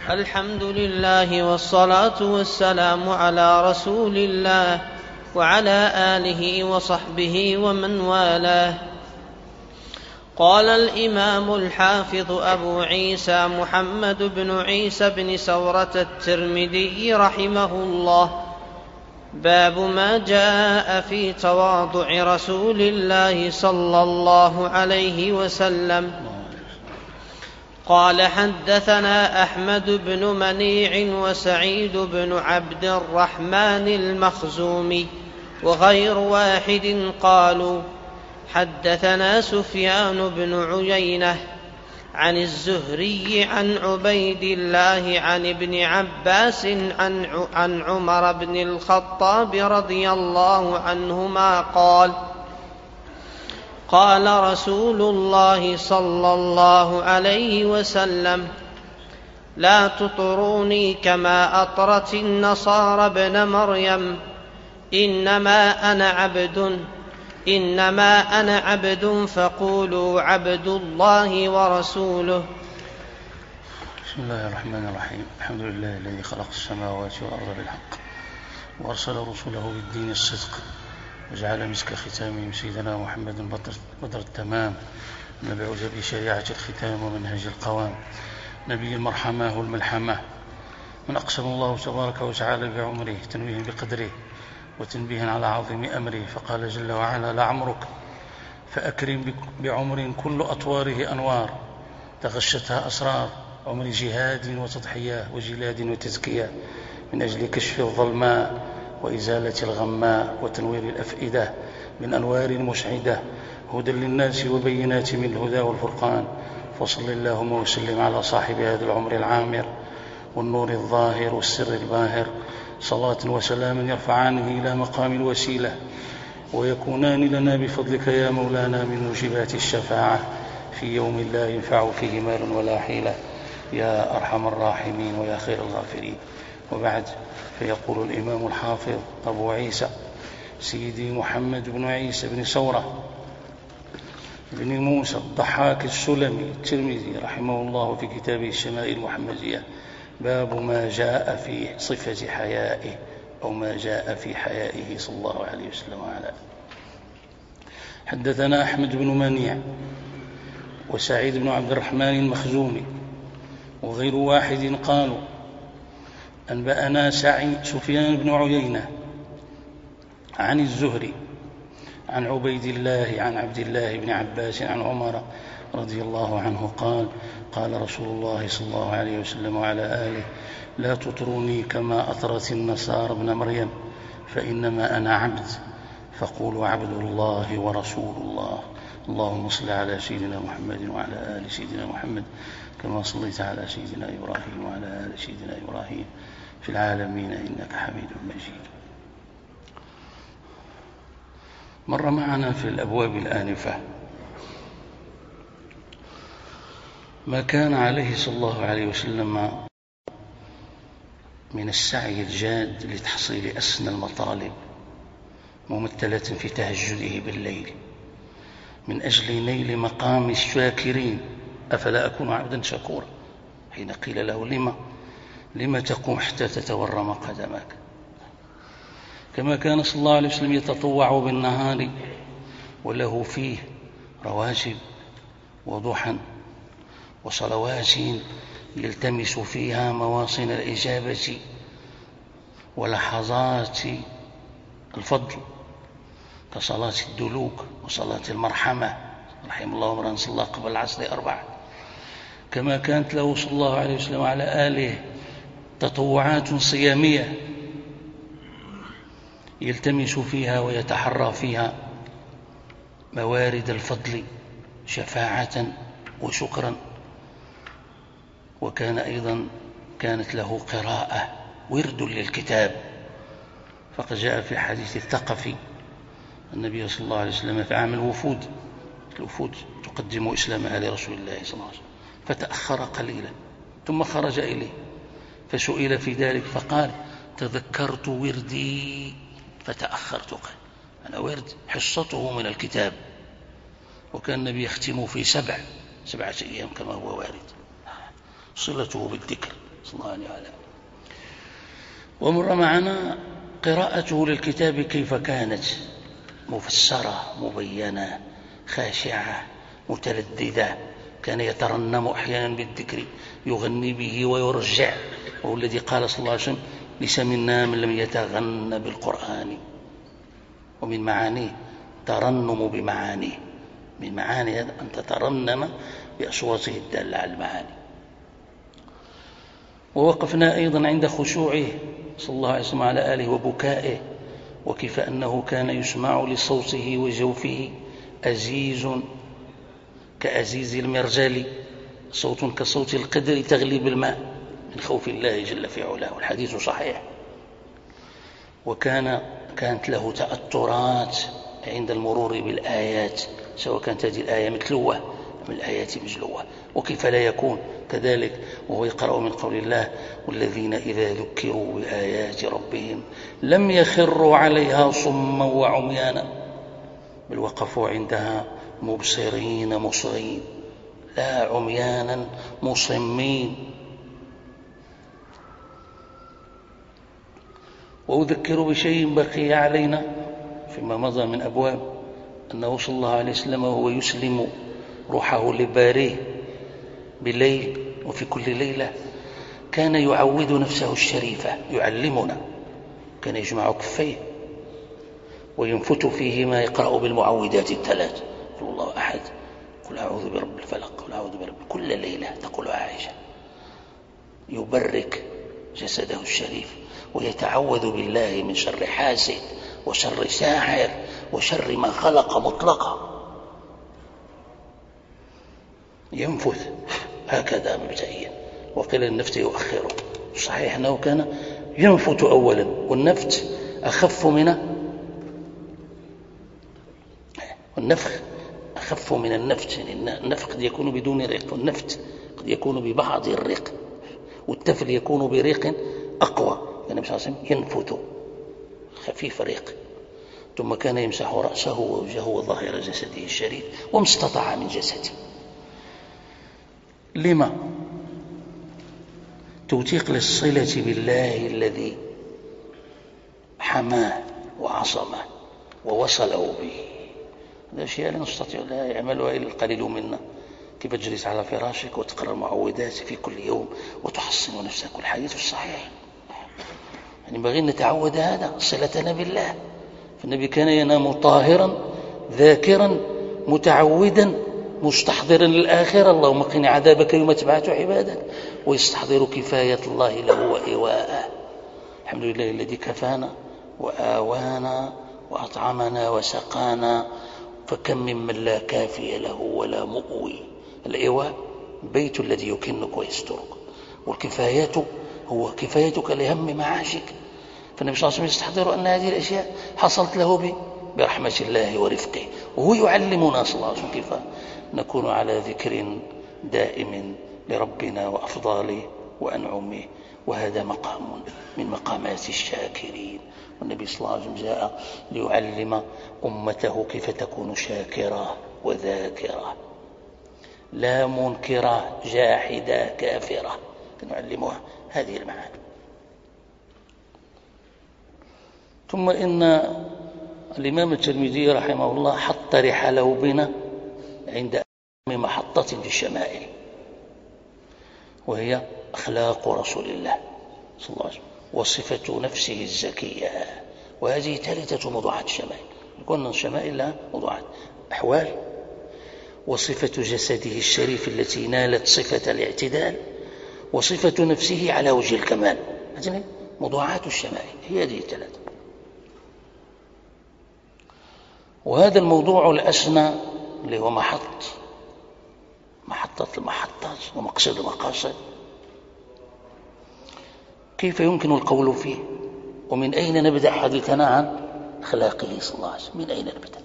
الحمد لله والصلاة والسلام على رسول الله وعلى آله وصحبه ومن والاه. قال الإمام الحافظ أبو عيسى محمد بن عيسى بن سورة الترمذي رحمه الله: باب ما جاء في تواضع رسول الله صلى الله عليه وسلم. قال: حدثنا أحمد بن منيع وسعيد بن عبد الرحمن المخزومي وغير واحد قالوا: حدثنا سفيان بن عيينة عن الزهري عن عبيد الله عن ابن عباس عن عمر بن الخطاب رضي الله عنهما قال رسول الله صلى الله عليه وسلم: لا تطروني كما أطرت النصارى ابن مريم، إنما أنا عبد فقولوا عبد الله ورسوله. بسم الله الرحمن الرحيم. الحمد لله الذي خلق السماوات والأرض بالحق وأرسل رسوله بالدين الصدق وجعل مسك ختامهم سيدنا محمد بدر التمام، المبعوث بشريعة الختام ومنهج القوام، نبي المرحمة والملحمة، من أقسم الله تبارك وتعالى بعمره تنويه بقدره وتنبيه على عظيم أمره، فقال جل وعلا: لعمرك فأكرم بعمر كل أطواره أنوار تغشتها أسرار عمر جهاد وتضحية وجلاد وتزكية من أجل كشف الظلماء وإزالة الغماء وتنوير الأفئدة من أنوار مشعدة، هدى للناس وبينات من الهدى والفرقان. فصل اللهم وسلم على صاحب هذا العمر العامر والنور الظاهر والسر الباهر، صلاة وسلاما يرفعانه إلى مقام الوسيلة ويكونان لنا بفضلك يا مولانا من موجبات الشفاعة في يوم لا ينفع فيه مال ولا حيلة، يا أرحم الراحمين ويا خير الغافرين. وبعد، فيقول الإمام الحافظ أبو عيسى سيدي محمد بن عيسى بن سورة بن موسى الضحاك السلمي الترمذي رحمه الله في كتابه الشمائل المحمدية: باب ما جاء في صفة حيائه، أو ما جاء في حيائه صلى الله عليه وسلم وعلى آله. حدثنا أحمد بن منيع وسعيد بن عبد الرحمن المخزومي وغير واحد قالوا: أنبأنا سفيان بن عيينة عن الزهري عن عبيد الله عن عبد الله بن عباس عن عمر رضي الله عنه قال رسول الله صلى الله عليه وسلم وعلى آله: لا تطروني كما أطرت النصارى ابن مريم، فإنما أنا عبد فقولوا عبد الله ورسول الله. اللهم صل على سيدنا محمد وعلى آل سيدنا محمد كما صليت على سيدنا إبراهيم وعلى آل سيدنا إبراهيم في العالمين إنك حميد مجيد. مر معنا في الأبواب الآنفة ما كان عليه صلى الله عليه وسلم من السعي الجاد لتحصيل أسنى المطالب، ممثلة في تهجده بالليل من أجل نيل مقام الشاكرين. أفلا أكون عبدا شكورا؟ حين قيل له: لما تقوم حتى تتورم قدمك؟ كما كان صلى الله عليه وسلم يتطوع بالنهار وله فيه رواتب وضحى وصلوات يلتمس فيها مواصن الإجابة ولحظات الفضل، كصلاة الدلوك وصلاة المرحمة، رحم الله امرأ صلى قبل العصر 4. كما كانت له صلى الله عليه وسلم وعلى آله تطوعات صيامية يلتمس فيها ويتحرى فيها موارد الفضل شفاعة وشكرا. وكان أيضا كانت له قراءة ورد للكتاب، فقد جاء في حديث الثقفي النبي صلى الله عليه وسلم في عام الوفود تقدم إسلامها لرسول الله صلى الله عليه وسلم، فتأخر قليلا ثم خرج إليه فسئل في ذلك فقال: تذكرت وردي فتأخرت. قال: أنا ورد حصته من الكتاب، وكان النبي يختم في 7 أيام كما هو وارد، صلته بالذكر صلى الله عليه وسلم. ومر معنا قراءته للكتاب كيف كانت مفسرة مبينة خاشعة متلذذة. كان يترنم أحيانا بالذكر يغني به ويرجع، وهو الذي قال صلى الله عليه وسلم: ليس منا من لم يتغنى بالقرآن. ومن معانيه ترنم بمعانيه، من معاني هذا أن تترنم بأصواته الدالة على المعاني. ووقفنا أيضا عند خشوعه صلى الله عليه وسلم على آله وبكائه، وكيف أنه كان يسمع لصوته وجوفه أزيز كأزيز المرجل، صوت كصوت القدر تغلي بالماء من خوف الله جل في علاه، والحديث صحيح. كانت له تأثرات عند المرور بالآيات، سواء كانت هذه الآية متلوة من الآيات مجلوة، وكيف لا يكون كذلك وهو يقرأ من قول الله: والذين إذا ذكروا بآيات ربهم لم يخروا عليها صما وعميانا، بل وقفوا عندها مبصرين مصغين لا عميانا مصمين. وأذكر بشيء بقي علينا فيما مضى من أبواب، أنه صلى الله عليه وسلم وهو يسلم روحه لباريه بالليل وفي كل ليلة كان يعود نفسه الشريفة، يعلمنا. كان يجمع كفيه وينفت فيهما يقرأ بالمعوذات الثلاث: قل الله أحد، قل أعوذ برب الفلق، قل أعوذ برب. كل ليلة تقول عائشة يبرك جسده الشريف ويتعوذ بالله من شر حاسد وشر ساحر وشر ما خلق مطلقا. ينفث هكذا مبتئيا، وقيل النفث يؤخره. صحيح أنه كان ينفث أولا، والنفث أخف والنفخ أخف من النفث. النفخ قد يكون بدون ريق، والنفث قد يكون ببعض الريق، والتفل يكون بريق أقوى. النبي صلى الله عليه وسلم ينفث خفيف ريق، ثم كان يمسح رأسه ووجهه وظاهر جسده الشريف وما استطاع من جسده. لما؟ توثيق للصلة بالله الذي حماه وعصمه ووصله به. هذا الشيء لا نستطيع لا يعملها إلا القليل منا. كيف تجلس على فراشك وتقرأ المعوذات في كل يوم وتحصن نفسك، والحديث الصحيح. يعني ينبغي أن نتعود هذا صلتنا بالله. فالنبي كان ينام طاهرا ذاكرا متعودا مستحضرا للآخرة: اللهم قني عذابك يوم تبعث عبادك، ويستحضر كفاية الله له وإيواءه. الحمد لله الذي كفانا وآوانا وأطعمنا وسقانا، فكم ممن لا كافي له ولا مؤوي. الإيواء بيت الذي يكنك ويسترك، والكفاية هو كفايتك لهم معاشك. فالنبي صلى الله عليه وسلم يستحضر أن هذه الأشياء حصلت له برحمة الله ورفقه، وهو يعلمنا صلى الله عليه وسلم كيف نكون على ذكر دائم لربنا وأفضاله وأنعمه. وهذا مقام من مقامات الشاكرين، والنبي صلى الله عليه وسلم جاء ليعلم أمته كيف تكون شاكرة وذاكرة، لا منكرة جاحدة كافرة، نعلمها هذه المعاني. ثم إن الإمام الترمذي رحمه الله حط رحله بنا عند محطة في الشمائل، وهي أخلاق رسول الله صلى الله عليه وسلم وصفة نفسه الزكية. وهذه ثالثة موضوعات الشمائل. قلنا الشمائل لها موضوعات: أحوال، وصفة جسده الشريف التي نالت صفة الاعتدال، وصفة نفسه على وجه الكمال. هذه موضوعات الشمائل، هي هذه الثلاثة. وهذا الموضوع الأسنى اللي هو محطة المحطات ومقصد المقاصد، كيف يمكن القول فيه؟ ومن أين نبدأ حديثنا عن أخلاقه صلى الله عليه وسلم؟ من أين نبدأ؟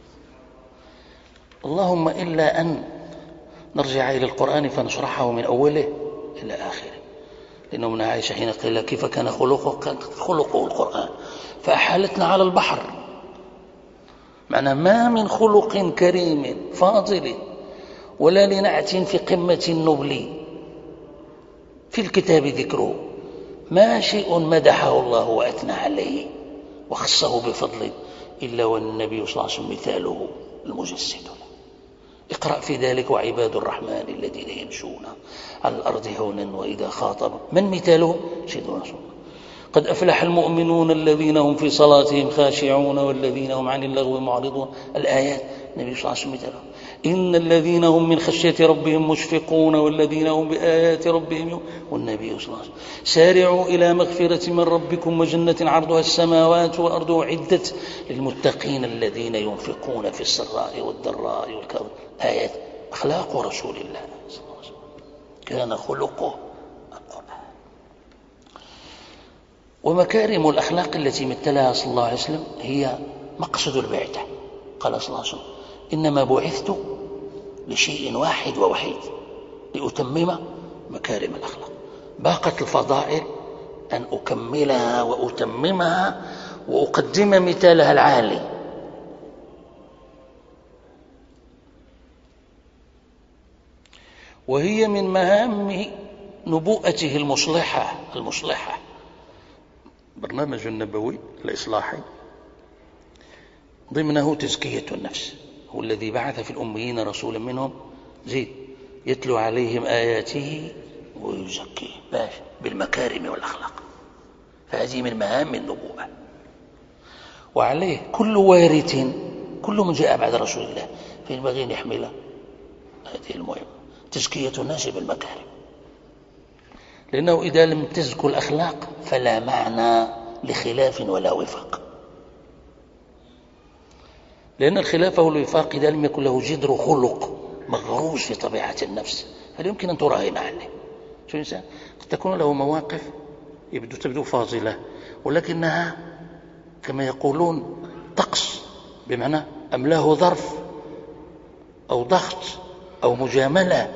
اللهم إلا أن نرجع إلى القرآن فنشرحه من أوله إلى آخره. لأنه من عائشة حين قيل كيف كان خلقه، كان خلقه القرآن، فأحالتنا على البحر. معنى ما من خلق كريم فاضل ولا لنعت في قمة النبل في الكتاب ذكره، ما شيء مدحه الله وأثنى عليه وخصه بفضل إلا والنبي صلى الله عليه وسلم مثاله المجسد له. اقرأ في ذلك وعباد الرحمن الذين يمشون على الأرض هونا وإذا خاطب، من مثاله؟ سيدنا رسول الله. قد أفلح المؤمنون الذين هم في صلاتهم خاشعون والذين هم عن اللغو معرضون. الآيات النبي صلى الله عليه وسلم مثاله. إن الذين هم من خشية ربهم مشفقون والذين هم بآيات ربهم والنبي صلى الله عليه وسلم. سارعوا إلى مغفرة من ربكم وجنة عرضها السماوات والأرض أعدت للمتقين الذين ينفقون في السراء والضراء والكرم. آيات. أخلاق رسول الله صلى الله عليه وسلم كان خلقه. ومكارم الأخلاق التي مثلها صلى الله عليه وسلم هي مقصد البعثة. قال صلى الله عليه وسلم: إنما بعثت لشيء واحد ووحيد، لأتمم مكارم الأخلاق. باقت الفضائل أن أكملها وأتممها وأقدم مثالها العالي. وهي من مهام نبوءته المصلحة. برنامج النبوي الإصلاحي ضمنه تزكية النفس، هو الذي بعث في الأميين رسولا منهم زيد يتلو عليهم آياته ويزكيهم بالمكارم والأخلاق. فهذه من مهام النبوة. وعليه كل وارث، كل من جاء بعد رسول الله فينبغي أن يحمل هذه المهمة، تزكية الناس بالمكارم. لأنه إذا لم تزكو الأخلاق فلا معنى لخلاف ولا وفاق. لأن الخلاف والوفاق إذا لم يكن له جذر خلق مغروس في طبيعة النفس فلا يمكن أن تراهن عليه. شو الإنسان قد تكون له مواقف تبدو فاضلة، ولكنها كما يقولون طقس، بمعنى أملاه ظرف أو ضغط أو مجاملة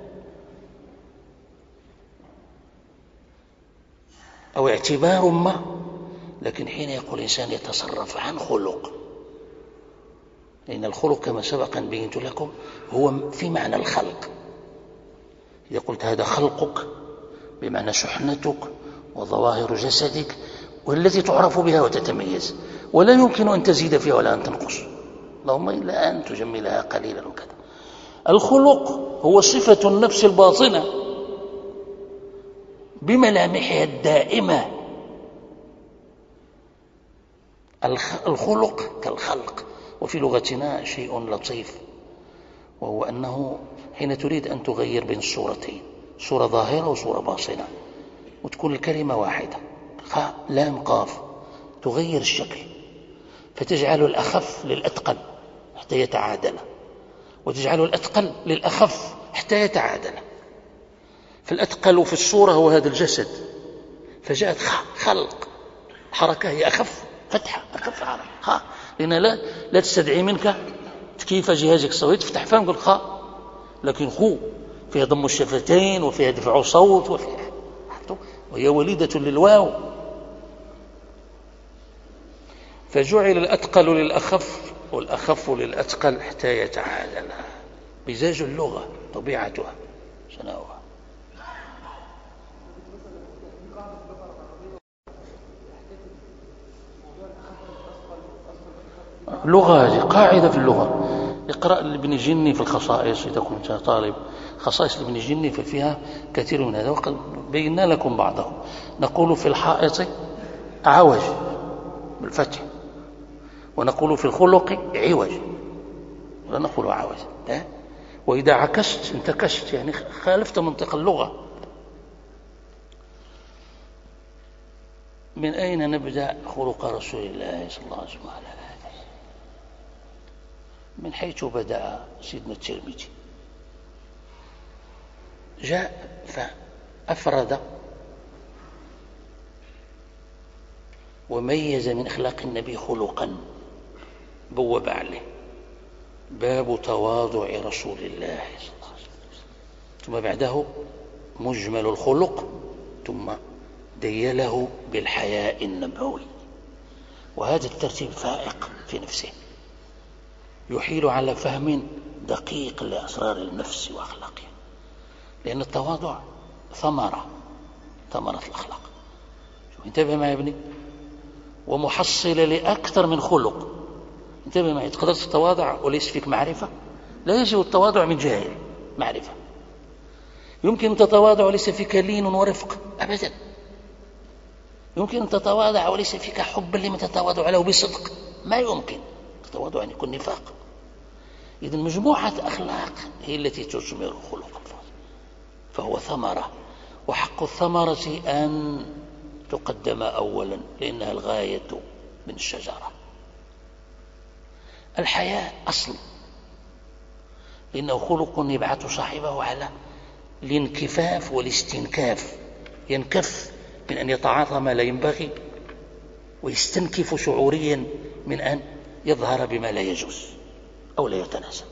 أو اعتبار ما. لكن حين يقول الإنسان يتصرف عن خلق، لأن الخلق كما سبق أن بينت لكم هو في معنى الخلق. إذا قلت هذا خلقك بمعنى شحنتك وظواهر جسدك والتي تعرف بها وتتميز، ولا يمكن أن تزيد فيها ولا أن تنقص، اللهم إلا أن تجملها قليلا وكذا. الخلق هو صفة النفس الباطنة بملامحها الدائمة. الخلق كالخلق. وفي لغتنا شيء لطيف، وهو أنه حين تريد أن تغير بين الصورتين، صورة ظاهرة وصورة باطنة، وتكون الكلمة واحدة خاء لام قاف، تغير الشكل فتجعل الأخف للأثقل حتى يتعادل، وتجعل الأثقل للأخف حتى يتعادل. فالأثقل في الصورة هو هذا الجسد، فجاءت خلق، حركة هي أخف فتحة، أخف حركة لأن لا تستدعي منك كيف جهازك الصوتي تفتح فم قل خاء، لكن خو فيها ضم الشفتين وفيها دفع صوت وهي وليدة للواو. فجعل الأثقل للأخف والأخف للأثقل حتى يتعادل. مزاج اللغة طبيعتها سناؤها. لغة، هذه قاعدة في اللغة. اقرأ لابن جني في الخصائص إذا كنت طالب. خصائص لابن جني ففيها كثير من هذا، وقد بينا لكم بعضه. نقول في الحائط عوج بالفتح، ونقول في الخلق عوج ولا نقول عوج. وإذا عكست انتكست، يعني خالفت منطق اللغة. من أين نبدأ خلق رسول الله صلى الله عليه وسلم؟ من حيث بدأ سيدنا الترمذي، جاء فأفرد وميز من أخلاق النبي خلقا، بوب عليه باب تواضع رسول الله صلى الله عليه وسلم، ثم بعده مجمل الخلق، ثم ديله بالحياء النبوي. وهذا الترتيب فائق في نفسه، يحيل على فهم دقيق لأسرار النفس وأخلاقها. لأن التواضع ثمرة ثمرة الأخلاق. انتبه معي يا ابني، ومحصلة لأكثر من خلق. انتبه معي، تقدر تتواضع وليس فيك معرفة؟ لا يجب التواضع من جاهل، معرفة. يمكن أن تتواضع وليس فيك لين ورفق؟ أبدا. يمكن أن تتواضع وليس فيك حب لمن تتواضع له بصدق؟ ما يمكن. التواضع أن يكون نفاق. إذن مجموعة أخلاق هي التي تثمر الخلق، فهو ثمرة، وحق الثمرة أن تقدم أولا لأنها الغاية من الشجرة. الحياء أصل، لأنه خلق يبعث صاحبه على الانكفاف والاستنكاف. ينكف من أن يتعاطى ما لا ينبغي، ويستنكف شعوريا من أن يظهر بما لا يجوز أو لا يتناسب.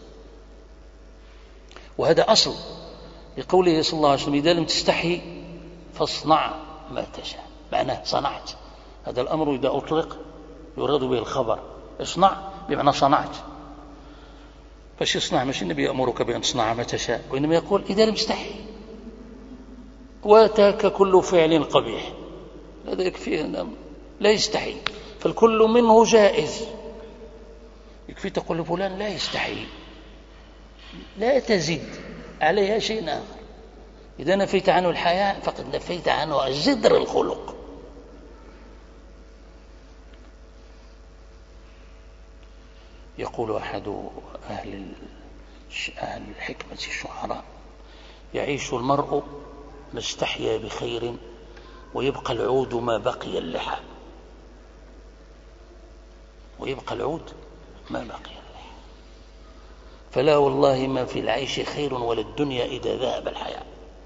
وهذا أصل لقوله صلى الله عليه وسلم: إذا لم تستحي فاصنع ما تشاء. معناه صنعت. هذا الأمر إذا أطلق يراد به الخبر. اصنع بمعنى صنعت. فاش يصنع؟ مش النبي يأمرك بأن تصنع ما تشاء، وإنما يقول إذا لم تستحي واتاك كل فعل قبيح، هذا يكفيه أن لا يستحي، فالكل منه جائز. يكفي تقول فلان لا يستحي، لا تزد عليها شيء آخر. إذا نفيت عنه الحياء فقد نفيت عنه جذر الخلق. يقول أحد أهل الحكمة الشعراء: يعيش المرء ما استحيا بخير، ويبقى العود ما بقي اللحى. ويبقى العود ما بقي اللحى. فلا والله ما في العيش خير ولا الدنيا إذا ذهب الحياء.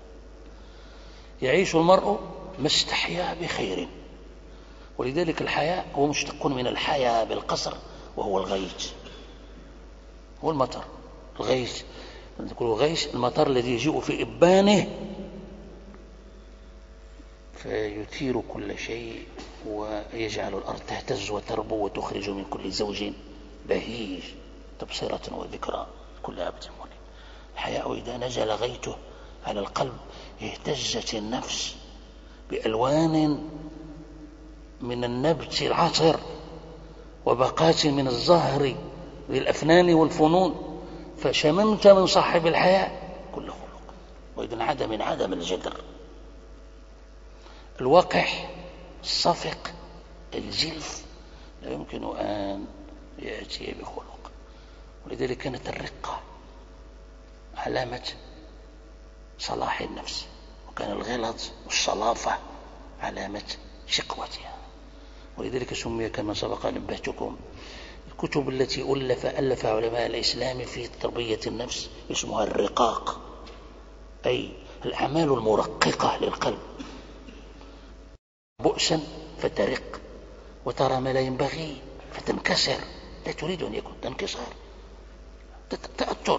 يعيش المرء ما استحيا بخير، ولذلك الحياء هو مشتق من الحياة بالقصر، وهو الغيث، هو المطر. الغيث، نقول الغيث المطر الذي يجيء في إبانه فيثير كل شيء، ويجعل الأرض تهتز وتربو وتخرج من كل زوج بهيج تبصرة وذكرى كل عبد منيب. الحياء إذا نزل غيثه على القلب اهتزت النفس بألوان من النبت العطر وبقات من الزهر للأفنان والفنون، فشممت من صاحب الحياء كل خلق. وإذن عدا من عدم الجدر، الوقح، الصفق، الجلف، لا يمكن أن يأتي بخلق. ولذلك كانت الرقة علامة صلاح النفس، وكان الغلظ والصلافة علامة شقوتها. ولذلك سمي كما سبق نبهتكم الكتب التي ألف علماء الإسلام في تربية النفس اسمها الرقاق، أي الأعمال المرققة للقلب. بؤسا فترق، وترى ما لا ينبغي فتنكسر، لا تريد أن يكون تنكسر، تأثر.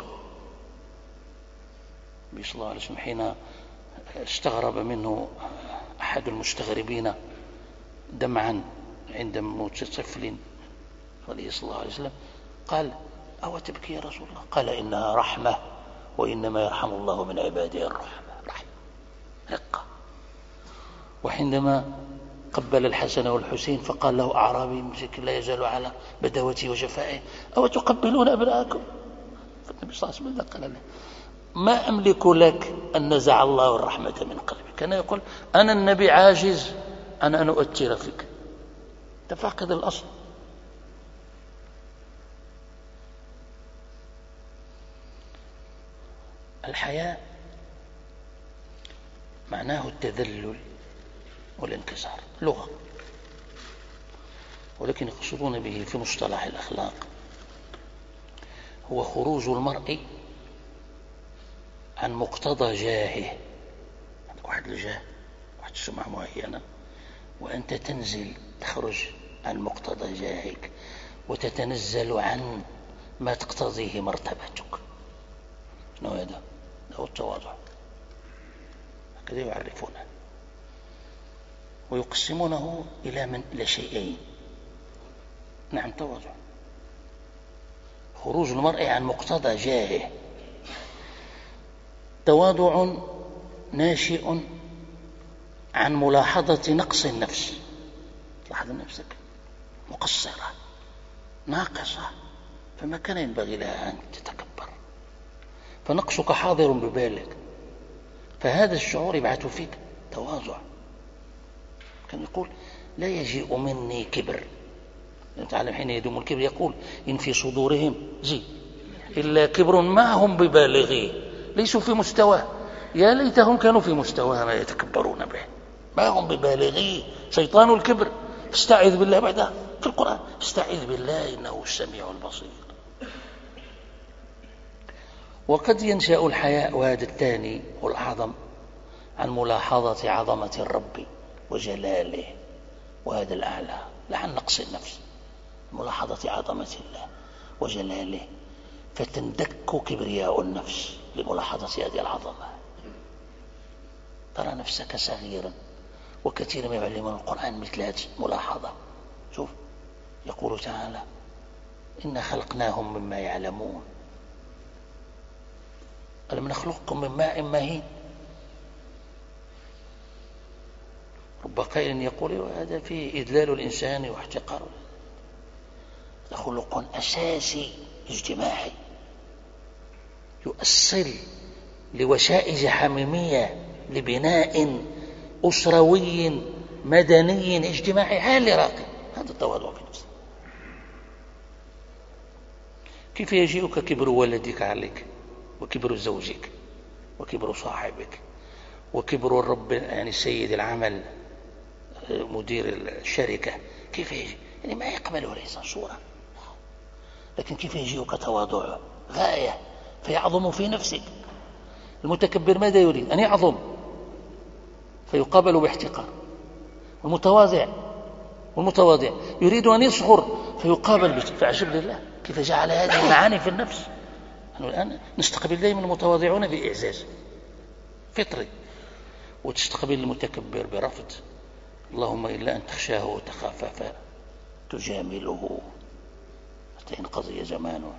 صلى الله عليه وسلم حين استغرب منه أحد المستغربين دمعا عند موت طفل عليه صلى الله عليه وسلم قال: أو تبكي يا رسول الله؟ قال: إنها رحمة، وإنما يرحم الله من عباده الرحمة. رحمة، رقة. وحينما قبل الحسن والحسين فقال له أعرابي مسكين لا يزال على بدوته وجفائه: أو تقبلون أبناءكم؟ فالنبي صلى الله عليه وسلم قال له: ما أملك لك أن نزع الله الرحمة من قلبك. كان يقول: أنا النبي عاجز أن أؤثر فيك. تفاقد الأصل. الحياء معناه التذلل والانكسار لغة، ولكن يقصدون به في مصطلح الأخلاق هو خروج المرء عن مقتضى جاهه. عندك واحد الجاه، واحد السمعة معينة، وأنت تنزل تخرج عن مقتضى جاهك وتتنزل عن ما تقتضيه مرتبتك. شنو هذا؟ هو التواضع. هكذا يعرفونه ويقسمونه إلى شيئين. نعم، تواضع، خروج المرء عن مقتضى جاهه. تواضع ناشئ عن ملاحظة نقص النفس. لاحظ نفسك مقصرة ناقصة، فما كان ينبغي لها أن تتكبر، فنقصك حاضر ببالك، فهذا الشعور يبعث فيك تواضع. كان يقول لا يجيء مني كبر، تعلم حين يدوم الكبر يقول إن في صدورهم إلا كبر ما هم ببالغيه، ليسوا في مستواه، يا ليتهم كانوا في مستواه ما يتكبرون به، ما هم ببالغيه، شيطان الكبر. فاستعذ بالله بعدها في القرآن، استعذ بالله إنه السميع البصير. وقد ينشأ الحياء، وهذا الثاني والأعظم، عن ملاحظة عظمة الرب وجلاله، وهذا الأعلى، لا عن نقص النفس، ملاحظة عظمة الله وجلاله، فتندك كبرياء النفس لملاحظة هذه العظمة. ترى نفسك صغيرا، وكثير ما يعلمنا القرآن مثل هذه الملاحظة. شوف يقول تعالى إنا خلقناهم مما يعلمون، ألم نخلقكم من ماء مهين. رب قائل يقول هذا فيه إذلال الإنسان واحتقاره، خلق أساسي اجتماعي يؤصل لوشائج حميمية لبناء أسروي مدني اجتماعي عالي راقي. هذا التواضع في النفس. كيف يجيئك كبر ولدك عليك، وكبر زوجك، وكبر صاحبك، وكبر الرب يعني سيد العمل مدير الشركة، كيف يجي؟ يعني ما يقبله الإنسان صورة، لكن كيف يجيئك تواضع غاية فيعظم في نفسك. المتكبر ماذا يريد؟ أن يعظم فيقابل باحتقار، والمتواضع يريد أن يصغر فيقابل فعجب لله كيف جعل هذه المعاني في النفس. نحن الآن نستقبل دائما المتواضعون بإعزاز فطري، وتستقبل المتكبر برفض، اللهم إلا أن تخشاه وتخافه فتجامله حتى ينقضي زمانه.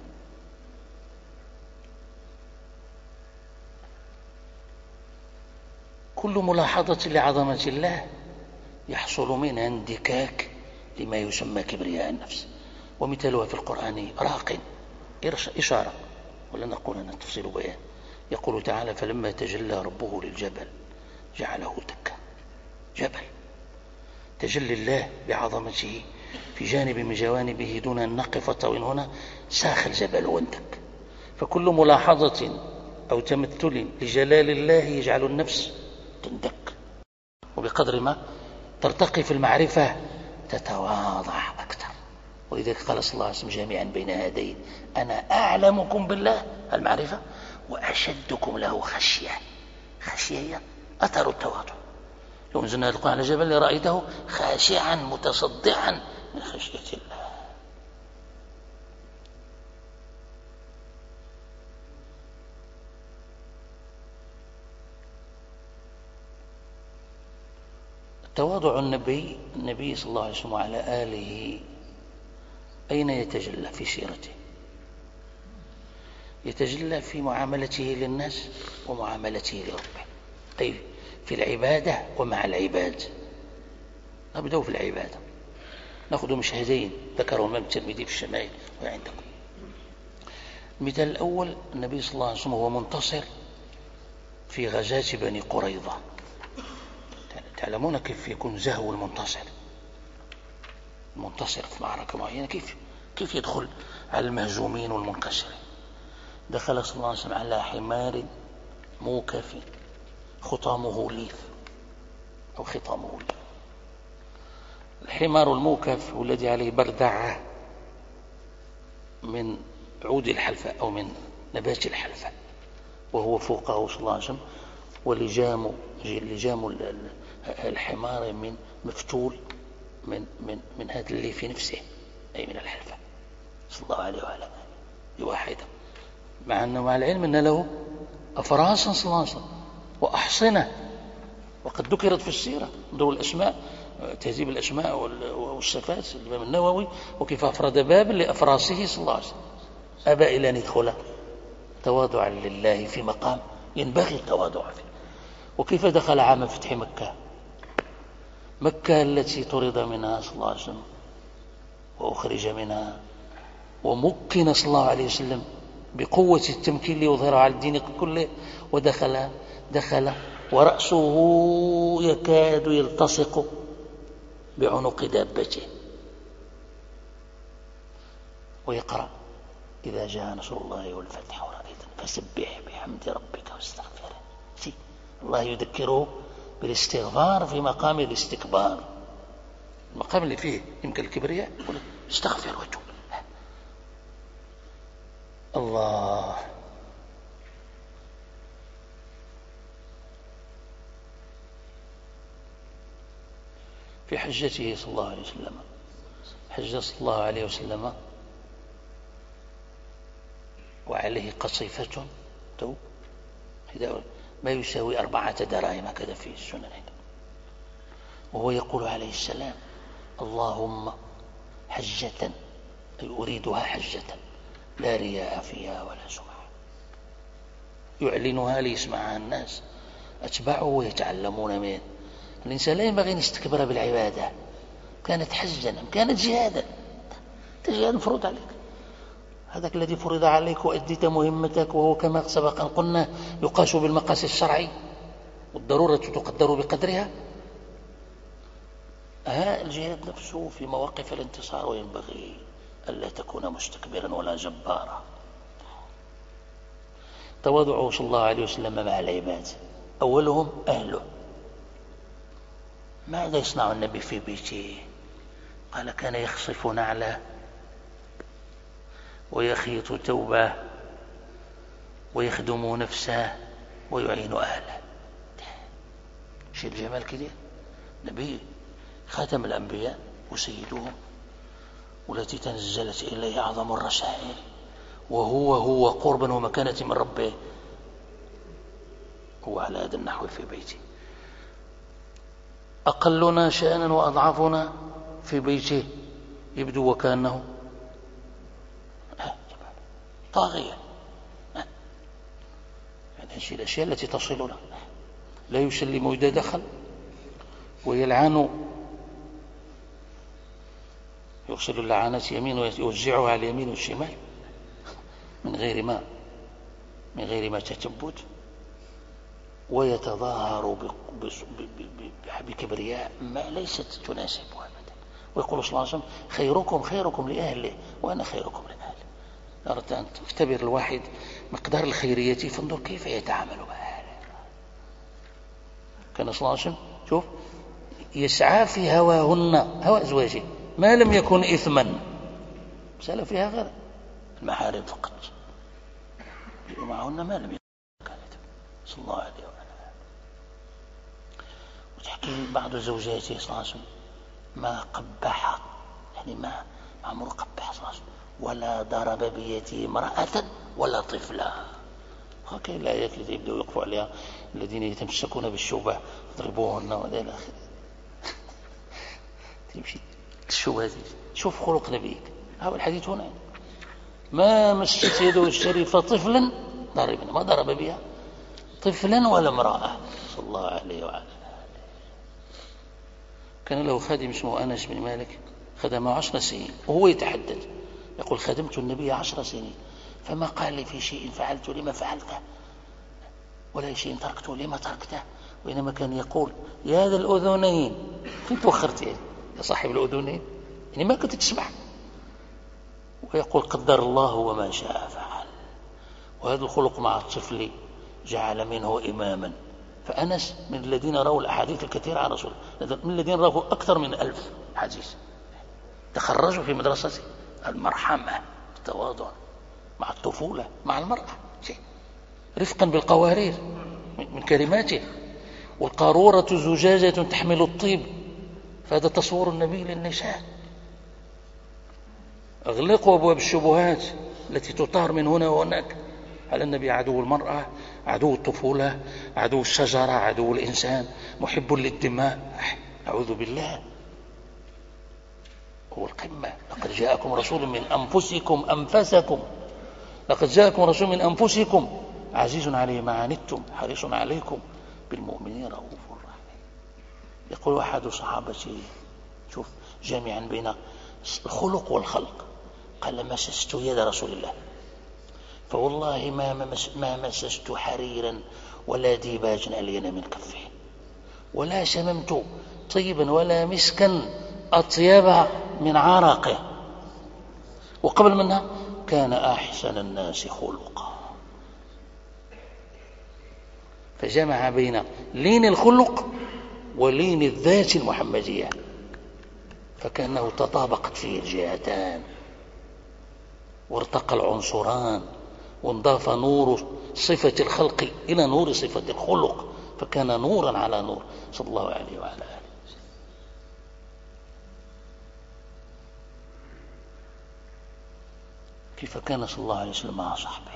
كل ملاحظة لعظمة الله يحصل منها اندكاك لما يسمى كبرياء النفس، ومثالها في القرآن راق إشارة، ولا نقول أن تفصيل بيان. يقول تعالى فلما تجلى ربه للجبل جعله دكا. جبل تجلي الله بعظمته في جانب من جوانبه دون أن نقف طويل هنا ساخ الجبل واندك. فكل ملاحظة أو تمثل لجلال الله يجعل النفس تندك، وبقدر ما ترتقي في المعرفة تتواضع أكثر. ولذلك قال صلى الله عليه وسلم جامعا بين هذين أنا أعلمكم بالله المعرفة وأشدكم له خشية. خشية أثر التواضع. لو نزلنا القرآن على جبل لرأيته خاشعا متصدعا من خشية الله. تواضع النبي صلى الله عليه وسلم وعلى آله أين يتجلى في سيرته؟ يتجلى في معاملته للناس ومعاملته لربه، أي في العبادة ومع العباد. نبدأ في العبادة، نأخذ مشهدين ذكره الإمام الترمذي في الشمائل وعندكم. المثال الأول النبي صلى الله عليه وسلم وهو منتصر في غزاة بني قريظة. تعلمون كيف يكون زهو المنتصر في معركة معينة، كيف يدخل على المهزومين والمنكسرين. دخل صلى الله عليه وسلم على حمار موكف خطامه ليف أو خطامه ليف. الحمار الموكف هو الذي عليه بردعة من عود الحلفاء أو من نبات الحلفاء، وهو فوقه صلى الله عليه وسلم، ولجام الحمار من مفتول من هذا اللي في نفسه، أي من الحلفاء صلى الله عليه وعلى آله بواحدة، مع أنه مع العلم أن له أفراسا صلى الله عليه وسلم وأحصنة، وقد ذكرت في السيرة ضوء الأسماء تهذيب الأسماء والصفات الإمام النووي، وكيف أفرد باب لأفراسه صلى الله عليه وسلم. أبى إلى أن يدخل تواضعا لله في مقام ينبغي التواضع فيه. وكيف دخل عام فتح مكة مكة التي طرد منها صلى الله عليه وسلم وأخرج منها، ومكن صلى الله عليه وسلم بقوة التمكين ليظهر على الدين كله، دخل ورأسه يكاد يلتصق بعنق دابته، ويقرأ إذا جاء نصر الله والفتح ورأيت فسبح بحمد ربك واستغفره. الله يذكره بالاستغفار في مقام الاستكبار، المقام اللي فيه يمكن الكبرياء، يقول استغفر وتوب. الله. في حجته صلى الله عليه وسلم، حج صلى الله عليه وسلم وعليه قصيفة ما يساوي 4 دراهم هكذا في السنن، وهو يقول عليه السلام اللهم حجة، أي أريدها حجة لا رياء فيها ولا سمعة، يعلنها ليسمعها الناس أتباعه ويتعلمون منه. الإنسان لا ينبغي أن يستكبر بالعبادة، كانت حجا أم كانت جهادا، جهاد مفروض عليك، هذاك الذي فرض عليك وأديت مهمتك، وهو كما سبق أن قلنا يقاس بالمقاس الشرعي، والضرورة تقدر بقدرها. الجهاد نفسه في مواقف الانتصار، وينبغي ألا تكون مستكبرا ولا جبارا. تواضعه صلى الله عليه وسلم مع العباد، أولهم أهله. ماذا يصنع النبي في بيته؟ قال كان يخصف نعله ويخيط توبه ويخدم نفسه ويعين أهله. شيء الجمال كده، نبي خاتم الأنبياء وسيدهم، والتي تنزلت إليه أعظم الرسائل، وهو قربا ومكانة من ربه، هو على هذا النحو في بيته. أقلنا شأنا وأضعفنا في بيته يبدو وكأنه طاغية. يعني هذه الأشياء التي تصلنا، لا يسلم إذا دخل، ويلعن، يرسل اللعنات يمين ويوزعها على اليمين والشمال من غير ما تثبت، ويتظاهر بكبرياء ما ليست تناسبه أبدا. ويقول صلى الله عليه وسلم خيركم لأهله وأنا خيركم لأهله. أردت أن تختبر الواحد مقدار الخيرية، فانظر كيف يتعامل مع أهله. كان صلى الله عليه وسلم شوف يسعى في هواهن، هوى أزواجه، ما لم يكن إثما، مسألة فيها غير المحارم فقط، معهن ما لم يكن إثما صلى الله عليه وسلم. وتحكي بعض زوجاته صلى الله عليه وسلم ما قبح، يعني ما عمره قبح صلى الله عليه وسلم، ولا ضرب بيده امرأة ولا طفلا. هكذا الآيات التي يبدأوا يوقفوا عليها الذين يتمسكون بالشبه يضربوهن وإلى آخره. تمشي الشبهة، شوف خلق نبيك. هذا الحديث هنا، ما مست يده الشريفة طفلا ضربنا، ما ضرب بها طفلا ولا امرأة صلى الله عليه وعلى آله. كان له خادم اسمه أنس بن مالك، خدمه 10 سنين، وهو يتحدث يقول خدمت النبي 10 سنين فما قال لي في شيء فعلت لما فعلته، ولا شيء تركته لما تركته، وإنما كان يقول يا ذا الأذنين، كنت وخرت يا صاحب الأذنين، يعني ما كنت تسمع، ويقول قدر الله وما شاء فعل. وهذا الخلق مع الطفل جعل منه إماما. فأنس من الذين رأوا الأحاديث الكثيرة عن رسول الله، من الذين رأوا أكثر من 1000 حديث، تخرجوا في مدرسة المرحمة، التواضع مع الطفولة مع المرأة، رفقا بالقوارير من كلماته. والقارورة زجاجة تحمل الطيب، فهذا تصور النبي للنساء. أغلقوا أبواب الشبهات التي تطار من هنا وهناك على النبي. عدو المرأة، عدو الطفولة، عدو الشجرة، عدو الإنسان، محب للدماء، أعوذ بالله، هو القمة. لقد جاءكم رسول من أنفسكم لقد جاءكم رسول من أنفسكم عزيز عليه ما عنتم حريص عليكم بالمؤمنين رؤوف رحيم. يقول أحد صحابتي شوف جامعا بين الخلق والخلق، قال مسست يد رسول الله فوالله ما مسست حريرا ولا ديباجا ألين من كفه، ولا شممت طيبا ولا مسكا أطيب من عرقه، وقبل منها كان أحسن الناس خلقا. فجمع بين لين الخلق ولين الذات المحمدية، فكأنه تطابقت فيه الجهتان وارتقى العنصران، وانضاف نور صفة الخلق إلى نور صفة الخلق، فكان نورا على نور صلى الله عليه وعلى آله. كيف كان صلى الله عليه وسلم مع صحبه،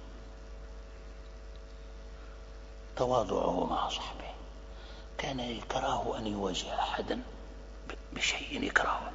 تواضعه مع صحبه، كان يكره أن يواجه أحدا بشيء يكرهه.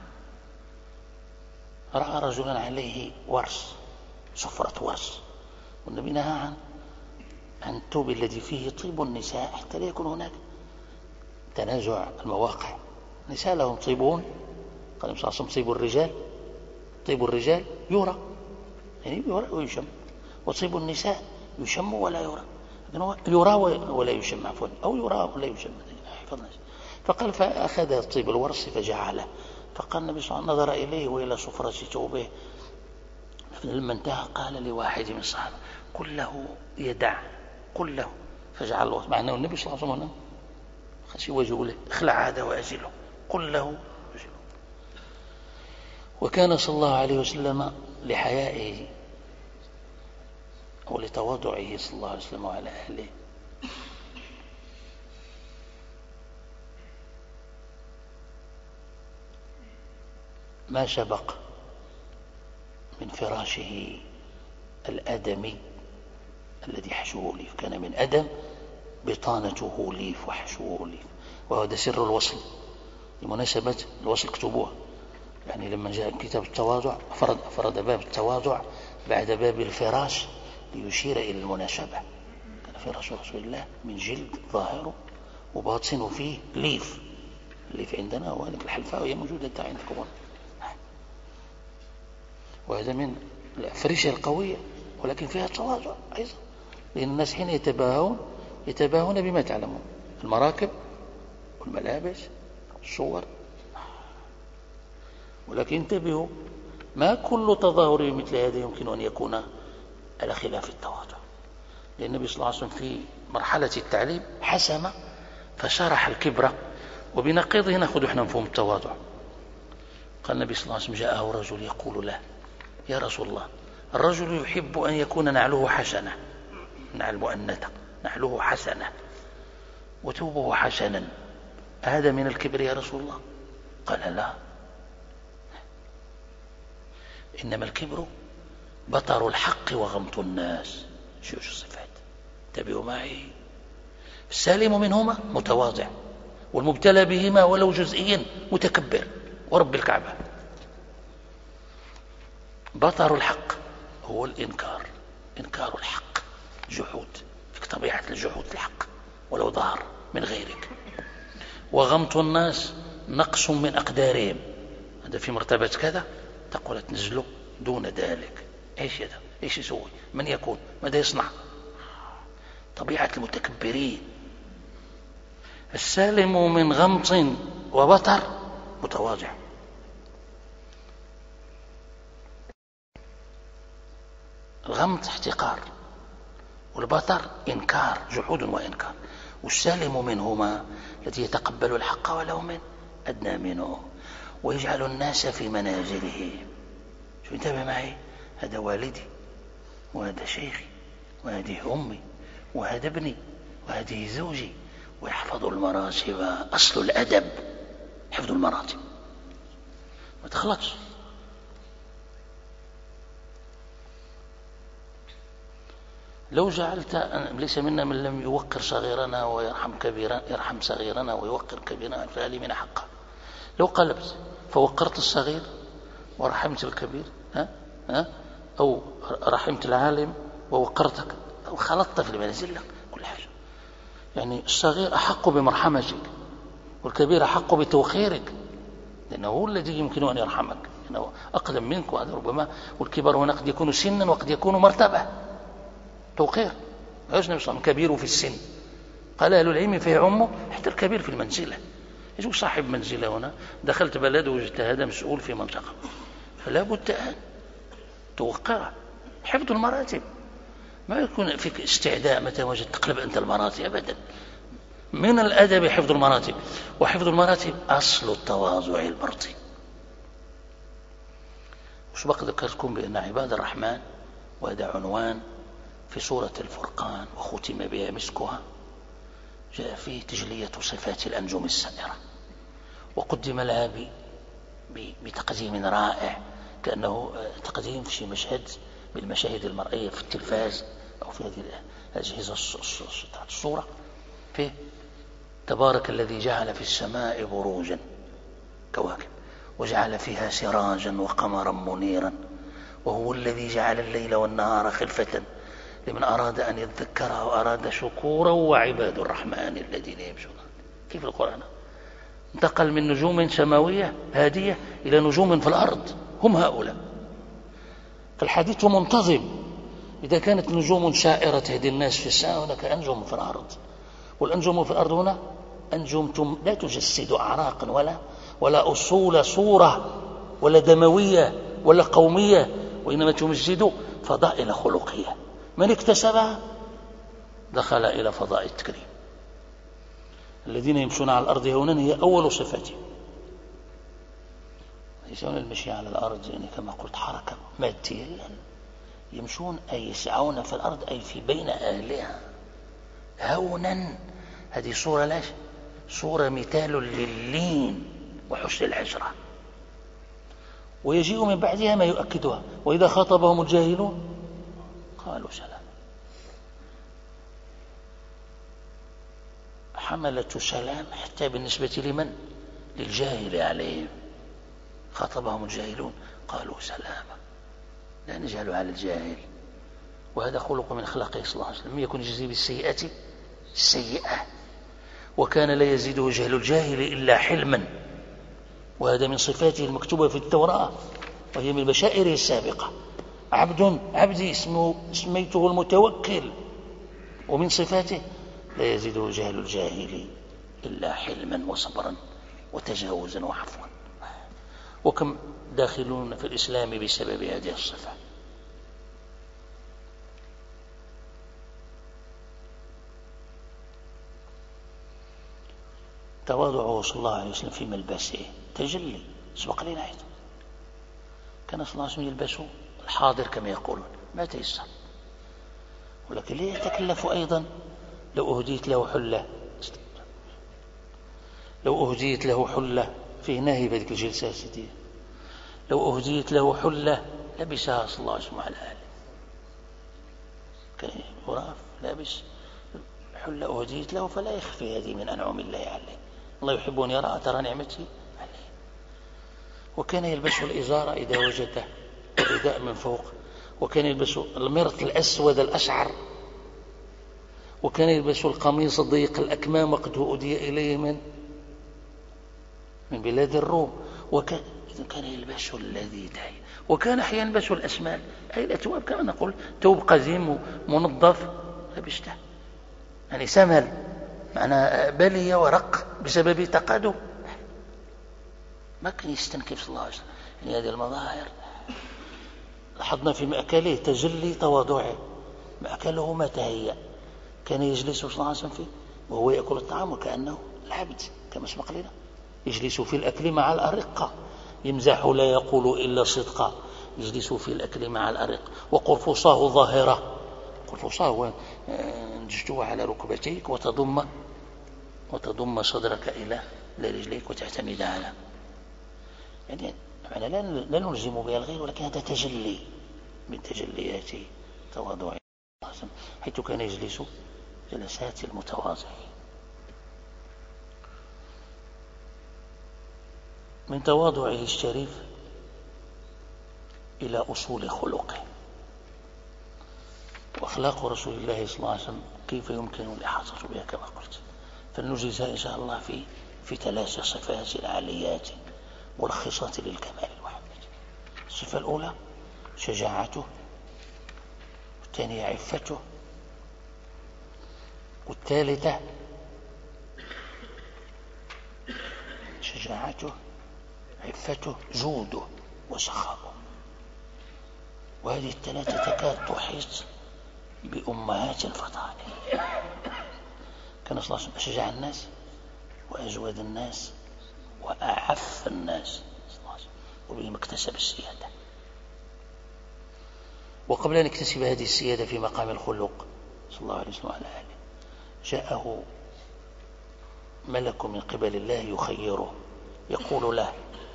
رأى رجلا عليه ورس، صفرة ورس، والنبي نهى عن الثوب الذي فيه طيب النساء حتى لا يكون هناك تنازع المواقع. النساء لهم طيبون، قال صلى الله عليه وسلم طيب الرجال يرى، يعني يرى ويشم، وطيب النساء يشم ولا يرى، يرى ولا يشم عفوا، أو يرى ولا يشم. فقال فأخذ طيب الورس فجعله، فقال النبي صلى الله عليه وسلم نظر إليه وإلى صفرة ثوبه، لما انتهى قال لواحد من الصحابة قل له يدع، قل له، فجعل الله، مع أنه النبي صلى الله عليه وسلم خشي وجهه له اخلع هذا وأزله، قل له أزله. وكان صلى الله عليه وسلم لحيائه أو لتواضعه صلى الله عليه وسلم وعلى أهله ما سبق من فراشه الأدمي الذي حشوه ليف، كان من أدم بطانته ليف وحشوه ليف، وهذا سر الوصل. لمناسبة الوصل اكتبوها، يعني لما جاء كتاب التواضع فرد باب التواضع بعد باب الفراش ليشير إلى المناسبة. كان فراش رسول الله من جلد ظاهره وباطنه فيه ليف، الليف عندنا وهذه الحلفاء وهي موجودة عندكم، وهذا من الأفرشة القوية، ولكن فيها تواضع أيضا، لأن الناس حين يتباهون بما تعلمون، المراكب والملابس الصور، ولكن انتبهوا ما كل تظاهر مثل هذا يمكن أن يكون على خلاف التواضع، لأن النبي صلى الله عليه وسلم في مرحلة التعليم حسم فشرح الكبر، وبنقيضه نأخذ احنا مفهوم التواضع. قال النبي صلى الله عليه وسلم جاءه رجل يقول له يا رسول الله الرجل يحب أن يكون نعله حسنة، نعل مؤنثة، نعله حسنة وثوبه حسنا، هذا من الكبر يا رسول الله؟ قال لا، إنما الكبر بطر الحق وغمط الناس. شو الصفات؟ انتبهوا معي. السالم منهما متواضع، والمبتلى بهما ولو جزئيا متكبر ورب الكعبة. بطر الحق هو الإنكار، إنكار الحق، جحود، فيك طبيعة الجحود الحق ولو ظهر من غيرك. وغمط الناس نقص من أقدارهم، هذا في مرتبة كذا تقول تنزله دون ذلك. ايش هذا؟ ايش يسوي؟ من يكون؟ ماذا يصنع؟ طبيعة المتكبرين. السالم من غمط وبطر متواضع. الغمط احتقار، والبطر إنكار، جحود وإنكار. والسالم منهما الذي يتقبل الحق ولو من أدنى منه، ويجعل الناس في منازله. شو انتبه معي، هذا والدي وهذا شيخي وهذه أمي وهذا ابني وهذه زوجي، ويحفظ المراتب. أصل الأدب حفظ المراتب، ما تخلطش. لو جعلت ليس منا من لم يوقر صغيرنا ويرحم كبيرنا، يرحم صغيرنا ويوقر كبيرنا، فهذه من حقه. لو قلبت فوقرت الصغير ورحمت الكبير، أو رحمت العالم ووقرتك، أو خلطت في المنازل كل حاجة. يعني الصغير أحق بمرحمتك والكبير أحق بتوقيرك، لأنه هو الذي يمكن أن يرحمك، لأنه أقدم منك، وهذا ربما، والكبار هنا قد يكون سنا وقد يكون مرتبة، توقير. حسن يصنع كبير في السن، قال أهل العلم فيعم حتى الكبير في المنزلة. يجب صاحب منزلة هنا، دخلت بلد وجدت هذا مسؤول في منطقة، فلا بد أن توقره. حفظ المراتب، ما يكون فيك استعداء متى وجدت تقلب أنت المراتب أبدا. من الأدب حفظ المراتب، وحفظ المراتب أصل التواضع المرضي. وسبق ذكرتكم بأن عباد الرحمن، وهذا عنوان في سورة الفرقان وختم بها مسكها، جاء فيه تجلية صفات الأنجم السائرة، وقدم لها بتقديم رائع، كأنه تقديم في مشهد من المشاهد المرئية في التلفاز أو في هذه الأجهزة الصورة. فيه تبارك الذي جعل في السماء بروجا كواكب وجعل فيها سراجا وقمرا منيرا، وهو الذي جعل الليل والنهار خلفة لمن أراد أن يذكر وأراد شكورا وعباد الرحمن الذين يمشون. كيف القرآن انتقل من نجوم سماوية هادية إلى نجوم في الأرض، هم هؤلاء. فالحديث منتظم. إذا كانت نجوم سائرة تهدي الناس في السماء، هناك أنجم في الأرض، والأنجم في الأرض هنا أنجم لا تجسد أعراقا ولا أصول صورة ولا دموية ولا قومية، وإنما تمجد فضائل خلقية. من اكتسبها دخل إلى فضاء التكريم. الذين يمشون على الأرض هنا هي أول صفاتهم. يسعون المشي على الأرض يعني كما قلت حركة مادية، يعني يمشون أي يسعون في الأرض أي في بين أهلها هونا. هذه صورة لاش صورة مثال لللين وحسن العشرة. ويجيء من بعدها ما يؤكدها، وإذا خاطبهم الجاهلون قالوا سلام. حملة سلام حتى بالنسبة لمن؟ للجاهل عليهم. خاطبهم الجاهلون قالوا سلاما. لا نجهل على الجاهل، وهذا خلق من خلقه صلى الله عليه وسلم. لم يكن يجزي بالسيئة السيئة، وكان لا يزيده جهل الجاهل إلا حلما، وهذا من صفاته المكتوبة في التوراة، وهي من بشائره السابقة. عبدي سميته المتوكل، ومن صفاته لا يزيده جهل الجاهل إلا حلما وصبرا وتجاوزا وعفوا. وكم داخلون في الإسلام بسبب هذه الصفة. تواضعه صلى الله عليه وسلم في ملبسه تجلي. سبق لنا أيضا كان صلى الله عليه وسلم يلبس الحاضر كما يقولون، ما تيسر، ولكن ليه يتكلف أيضا. لو أهديت له حلة فيه ناهي بهذه الجلسة سيدي، لو أهديت له حلة لبسها صلى الله عليه وسلم على آله. كان غراف لابس حلة أهديت له، فلا يخفي هذه من أنعم الله عليه. الله يحب أن يرى أثر نعمته عليه. وكان يلبس الإزار إذا وجده، الرداء من فوق، وكان يلبس المرط الأسود الأشعر، وكان يلبس القميص الضيق الأكمام وقد أهدي إليه من بلاد الروم. كان يلبس الذي داعي، وكان أحيانا يلبس الأسمال أي الأتواب كما نقول، ثوب قزيم منظف لبسته، يعني سمل معنى بلي ورق بسبب تقادم. ما كان يستنكف صلى الله عليه وسلم. يعني هذه المظاهر لاحظنا في مأكله تجلي تواضعه. مأكله ما تهيأ، كان يجلس صلى الله عليه وسلم فيه وهو يأكل الطعام وكأنه العبد كما سبق لنا، يجلس في الأكل مع الأرقة، يمزح لا يقول إلا صدقا، يجلس في الأكل مع الأرقة. وقرفصاه ظاهرة، قرفصاه نجتوه على ركبتيك وتضم صدرك إلى رجليك وتعتمد على، يعني لا نلزم بها الغير، ولكن هذا تجلي من تجليات تواضعه، حيث كان يجلس جلسات المتواضعين. من تواضعه الشريف إلى أصول خلقه. وأخلاق رسول الله صلى الله عليه وسلم كيف يمكن الإحاطة بها كما قلت، فلنجلس إن شاء الله في في 3 صفات عاليات ملخصات للكمال الوحيد. الصفة الأولى شجاعته، والثانية عفته، والثالثة شجاعته عفته جوده وسخاؤه. وهذه الثلاثة تكاد تحيط بأمهات الفضائل. كان صلى الله عليه وسلم أشجع الناس وأجود الناس وأعف الناس صلى الله عليه وسلم، وبهم اكتسب السيادة. وقبل أن يكتسب هذه السيادة في مقام الخلق صلى الله عليه وسلم وعلى آله، جاءه ملك من قبل الله يخيره، يقول له: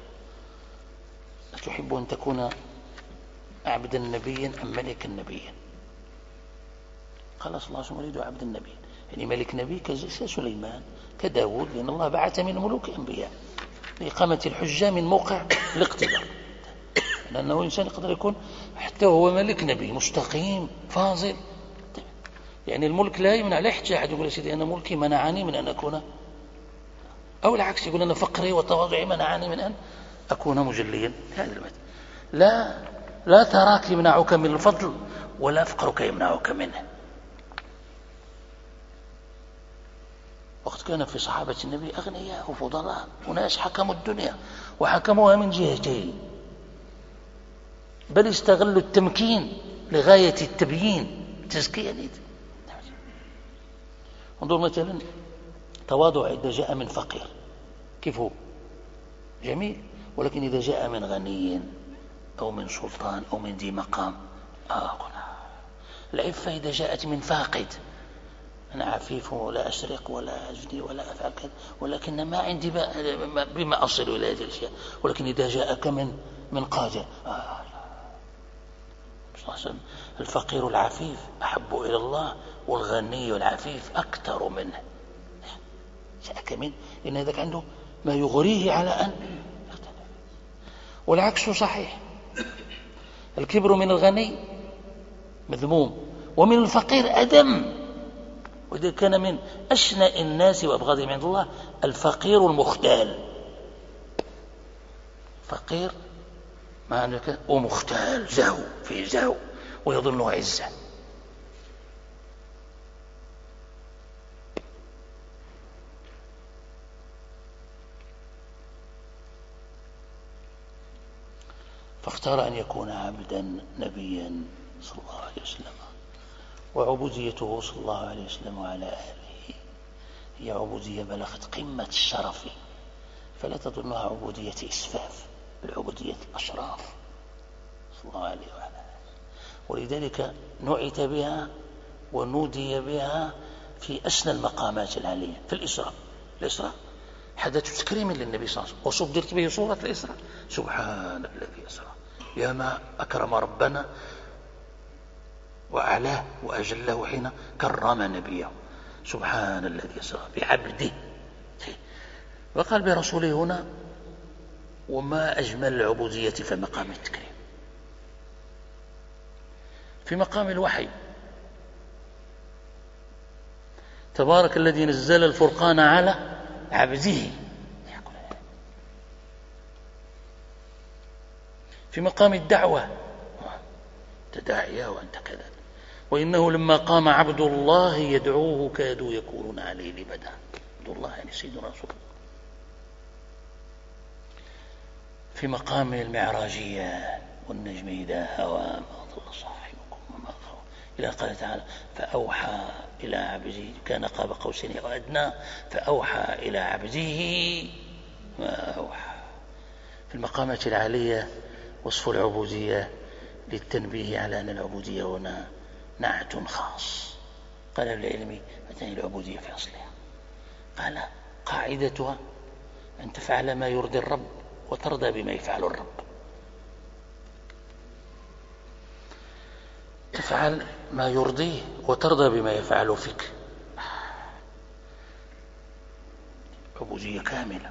أتحب أن تكون عبدا نبيا أم ملكا نبيا؟ قال صلى الله عليه وسلم: أريد عبدا نبيا، يعني ملك نبي كسليمان كداود، لأن الله بعث من الملوك أنبياء لإقامة الحجة من موقع الاقتدار، لأنه إنسان يقدر يكون حتى هو ملك نبي مستقيم فاضل. يعني الملك لا يمنع، لا يحتاج أحد يقول يا سيدي أنا ملكي منعني من أن أكون، أو العكس يقول أنا فقري وتواضعي منعني من أن أكون مجليا. هذا المثل لا تراك يمنعك من الفضل ولا فقرك يمنعك منه. وقد كان في صحابة النبي أغنياء وفضلاء وناس حكموا الدنيا وحكموها من جهتين، بل استغلوا التمكين لغاية التبيين تزكية. انظر مثلا تواضع إذا جاء من فقير كيف هو جميل، ولكن إذا جاء من غني أو من سلطان أو من ذي مقام العفة إذا جاءت من فاقد، أنا عفيف ولا أسرق ولا أزني ولا أفعل كذا، ولكن ما عندي بما أصل إلى هذه الأشياء. ولكن إذا جاءك من قادر الفقير العفيف أحب إلى الله، والغني العفيف أكثر منه. جاءك من لأن ذاك عنده ما يغريه على أن يقتنع. والعكس صحيح، الكبر من الغني مذموم ومن الفقير أدم. وإذا كان من أشنأ الناس وأبغضهم عند الله الفقير المختال، فقير ما عندك ومختال زهو في زهو ويظنه عزة. فاختار أن يكون عبدا نبيا صلى الله عليه وسلم، وعبوديته صلى الله عليه وسلم وعلى آله هي عبودية بلغت قمة الشرف، فلا تظنها عبودية إسفاف، بل عبودية الأشراف صلى الله عليه وعلى آله. ولذلك نعت بها ونودي بها في أسنى المقامات العالية. في الإسراء حدث تكريم للنبي صلى الله عليه وسلم، وصدرت به صورة الإسراء. سبحان الذي أسرى، يا ما أكرم ربنا وأعلاه وأجله حين كرم نبيه. سبحان الذي أسرى بعبده، وقال برسوله هنا: وما أجمل العبودية في مقام التكريم. في مقام الوحي: تبارك الذي نزل الفرقان على عبده. في مقام الدعوة: تداعيا وأنت كذا، وإنه لما قام عبد الله يدعوه كادوا يكونون عليه لبدا. عبد الله يعني سيدنا رسول الله. في مقام المعراجية: والنجم إذا هوى ما ضل صاحبكم وما غوى، إلى قال تعالى: فأوحى إلى عبده كان قاب قوسين أو أدنى فأوحى إلى عبده ما أوحى. في المقامات العالية وصف العبودية للتنبيه على أن العبودية هنا نعت خاص. قال العلم مثلا العبودية في أصلها، قال قاعدتها أن تفعل ما يرضي الرب وترضى بما يفعل الرب. تفعل ما يرضيه وترضى بما يفعل فيك. عبودية كاملة،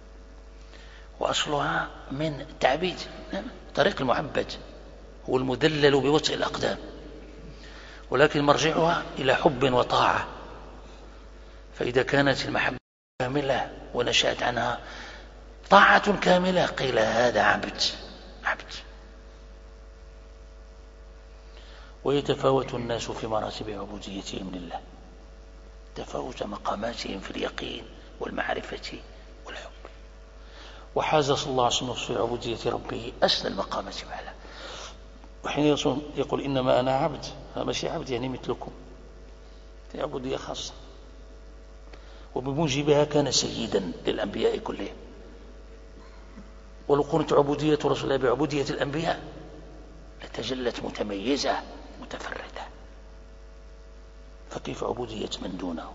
وأصلها من التعبيد، طريق المعبد هو المدلل بوطئ الأقدام، ولكن مرجعها إلى حب وطاعة. فإذا كانت المحبة كاملة ونشأت عنها طاعة كاملة، قيل هذا عبد. ويتفاوت الناس في مراتب عبوديتهم لله، تفاوت مقاماتهم في اليقين والمعرفة والحب. وحاز صلى الله عليه وسلم في عبودية ربه أسنى المقامات وعلا. وحين يقول إنما أنا عبد، فماشي عبد يعني مثلكم، هي عبودية خاصة، وبموجبها كان سيدا للأنبياء كلهم. ولو كنت عبودية رسول الله بعبودية الأنبياء لتجلت متميزة متفردة، فكيف عبودية من دونه؟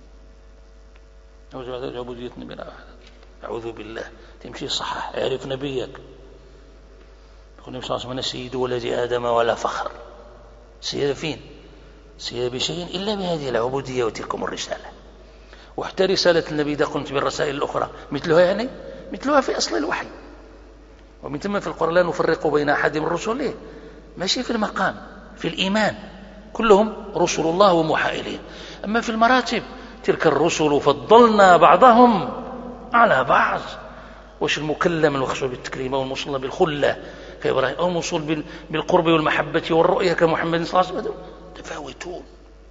عبودية نبينا أحد، أعوذ بالله، تمشي صحح، اعرف نبيك. يقول النبي صلى الله عليه وسلم سيد ولد آدم ولا فخر. سيد فين؟ سيد بشيء إلا بهذه العبودية وتلكم الرسالة. وحتى رسالة النبي إذا قمت بالرسائل الأخرى مثلها، يعني مثلها في أصل الوحي، ومن ثم في القرآن لا نفرق بين أحد من رسله، ماشي في المقام، في الإيمان كلهم رسل الله وموحى إليه. أما في المراتب تلك الرسل فضلنا بعضهم على بعض. وش المكلم المخصوص بالتكريم أو الموصول بالخلة كإبراهيم، أو الموصول بالقرب والمحبة والرؤية كمحمد صلى الله عليه وسلم، تفاوتون.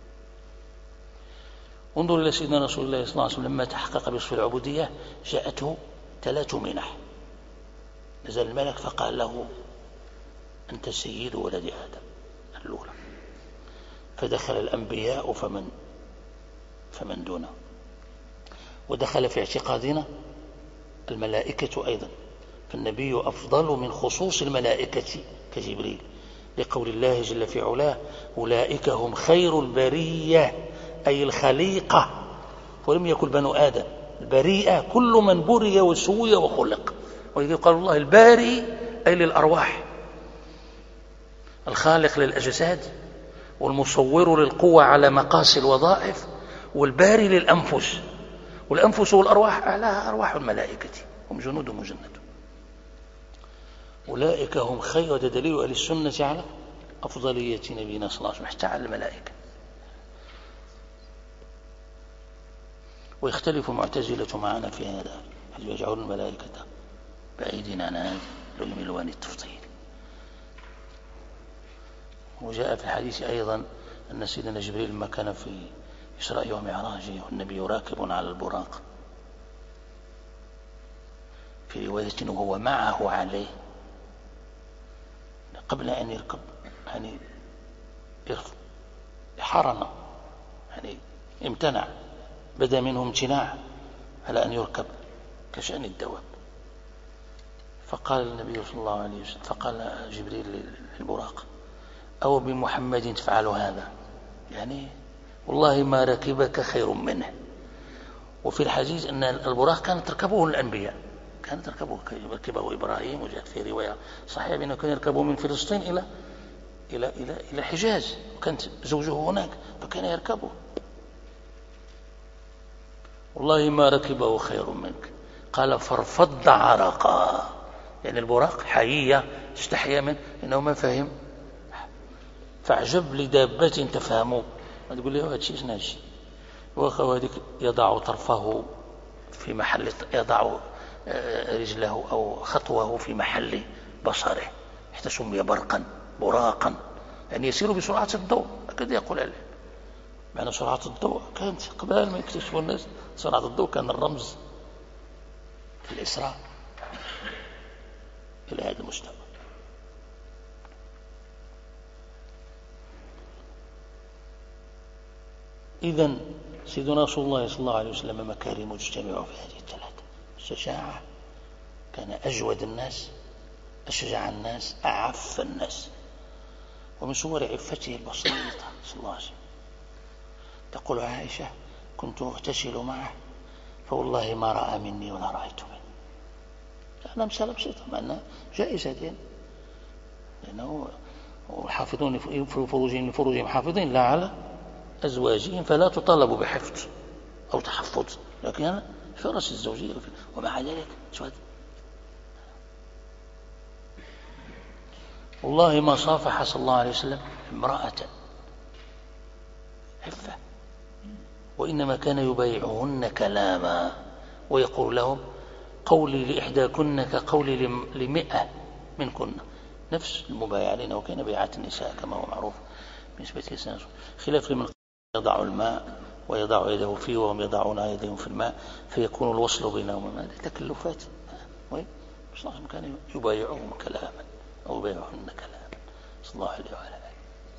انظر إلى سيدنا رسول الله صلى الله عليه وسلم لما تحقق بوصف العبودية جاءته 3 منح. نزل الملك فقال له أنت سيد ولد آدم الأولى، فدخل الأنبياء فمن دونه، ودخل في اعتقادنا الملائكة أيضا، فالنبي أفضل من خصوص الملائكة كجبريل، لقول الله جل في علاه أولئك هم خير البرية، أي الخليقة، ولم يكن بنو آدم، البريئة كل من بري وسوي وخلق. ولذلك قال الله الباري أي للأرواح، الخالق للأجساد، والمصور للقوة على مقاس الوظائف، والباري للأنفس، والأنفس والأرواح أعلاها أرواح الملائكة، هم جنود مجند. أولئك هم خير، وهذا دليل أهل السنة على أفضلية نبينا صلى الله عليه وسلم حتى على الملائكة. ويختلف المعتزلة معنا في هذا، هل يجعلون الملائكة بعيدين عن هذا العنوان التفضيل. وجاء في الحديث أيضا أن سيدنا جبريل لما كان في إسراء ومعراجه والنبي راكب على البراق، في رواية وهو معه عليه، قبل أن يركب يعني حرم، يعني امتنع، بدا منه امتناع على أن يركب كشأن الدواب. فقال النبي صلى الله عليه وسلم، فقال جبريل للبراق أو بمحمد تفعل هذا، يعني والله ما ركبك خير منه. وفي الحديث أن البراق كانت تركبه الأنبياء، كانت تركبه إبراهيم، وجاءت في رواية صحيحة بأنه كان يركبه من فلسطين إلى الحجاز، وكانت زوجه هناك فكان يركبه. والله ما ركبه خير منك. قال فارفض عرقا، يعني البراق حيية استحيا منه إنه ما فهم، فاعجب لدابة تفهمه، ما تقول له هذا شيء ناجي. وهذيك يضع طرفه في محل، يضع رجله أو خطوه في محل بصره، حتى سمي برقا براقا، يعني يسير بسرعة الضوء، هكذا يقول عليه. معنى سرعة الضوء كانت قبل ما يكتشفوا الناس سرعة الضوء، كان الرمز في الإسراء إلى هذا المستوى. إذن سيدنا رسول الله صلى الله عليه وسلم مكارم تجتمع في هذه الثلاثة: الشجاعة، كان أجود الناس، أشجع الناس، أعف الناس. ومن صور عفته البسيطة صلى الله عليه وسلم تقول عائشة كنت أغتسل معه فوالله ما رأى مني ولا رأيت منه. هذا مسألة بسيطة مع أنها جائزة، لأنه الحافظون لفروجهم حافظين لا على أزواجهم، فلا تطالب بحفظ أو تحفظ، لكن فرص الزوجية. ومع ذلك والله ما صافح صلى الله عليه وسلم امرأة عفة، وإنما كان يبايعهن كلاما ويقول لهم قولي لإحداكن كقولي ل100 منكن، نفس المبايعة، لأنه كان بيعة النساء كما هو معروف بالنسبة للنساء، خلاف لمن يضع الماء ويضع يده فيه وهم يضعون يدهم في الماء فيكون الوصل بينهم، هذه تكلفات. صلى الله عليه وسلم كان يبايعهم كلاما أو يبايعهن كلاما صلى الله عليه وعلى آله.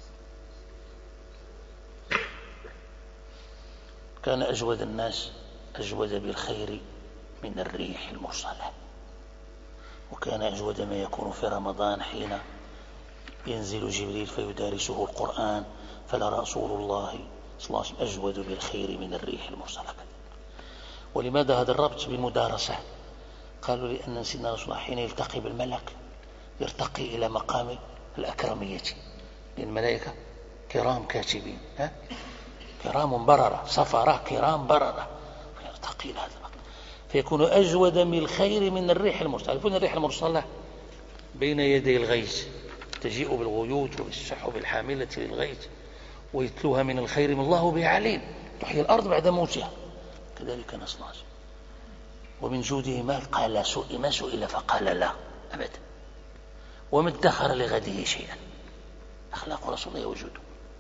كان أجود الناس أجود بالخير من الريح المرسلة، وكان أجود ما يكون في رمضان حين ينزل جبريل فيدارسه القرآن، فلرسول الله صلى الله عليه وسلم أجود بالخير من الريح المرسلة. ولماذا هذا الربط بالمدارسة؟ قالوا لأن سيدنا رسول الله حين يلتقي بالملك يرتقي إلى مقام الأكرمية، لأن الملائكة كرام كاتبين، كرام بررة، سفرة كرام بررة، فيرتقي إلى هذا المقام فيكون أجود من الخير من الريح المرسلة. يكون الريح المرسلة بين يدي الغيث، تجيء بالغيوث وبالسحب الحاملة للغيث ويتلوها من الخير من الله به عليم، تحيي الأرض بعد موتها. كذلك نسأل الله ومن جوده ما سئل فقال لا أبدا، وما ادخر لغده شيئا. أخلاق رسول الله وجوده،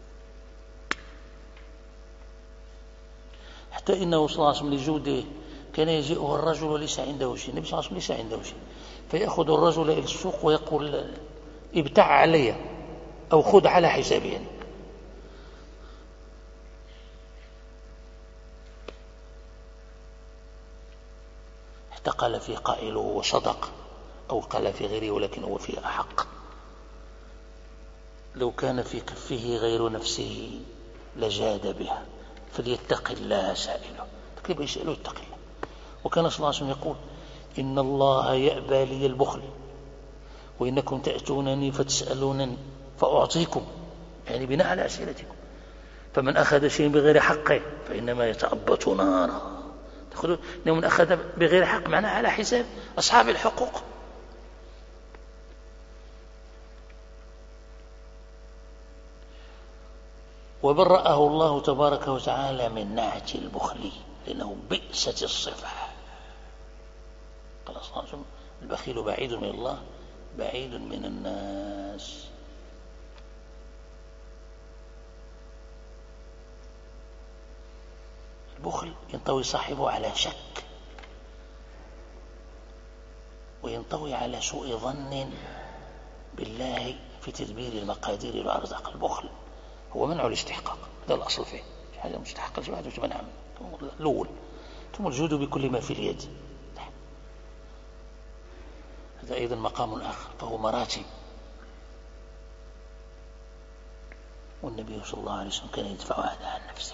حتى إنه صلى الله عليه وسلم لجوده كان يجيئه الرجل وليس عنده شيء، النبي صلى الله عليه وسلم ليس عنده شيء، فيأخذ الرجل إلى السوق ويقول ابتع علي أو خذ على حسابي يعني. حتى قال في قائله وصدق، أو قال في غيره ولكن هو فيه أحق، لو كان في كفه غير نفسه لجاد بها فليتق الله سائله، كيف يسأله يتق الله. وكان صلى الله عليه وسلم يقول إن الله يأبى لي البخل وإنكم تأتونني فتسألونني فأعطيكم، يعني بناء على أسئلتكم، فمن أخذ شيء بغير حقه فإنما يتأبط نارا. تأخذون من أخذ بغير حق معناه على حساب أصحاب الحقوق. وبرأه الله تبارك وتعالى من نعت البخل لأنه بئست الصفة. قال صلى الله عليه وسلم البخيل بعيد من الله بعيد من الناس. البخل ينطوي صاحبه على شك، وينطوي على سوء ظن بالله في تدبير المقادير والأرزاق. البخل هو منع الاستحقاق، هذا الأصل فيه، حاجة مستحقة الجواد وتمنع الأول، ثم الجود بكل ما في اليد، هذا أيضا مقام آخر، فهو مراتب. والنبي صلى الله عليه وسلم كان يدفع هذا عن نفسه.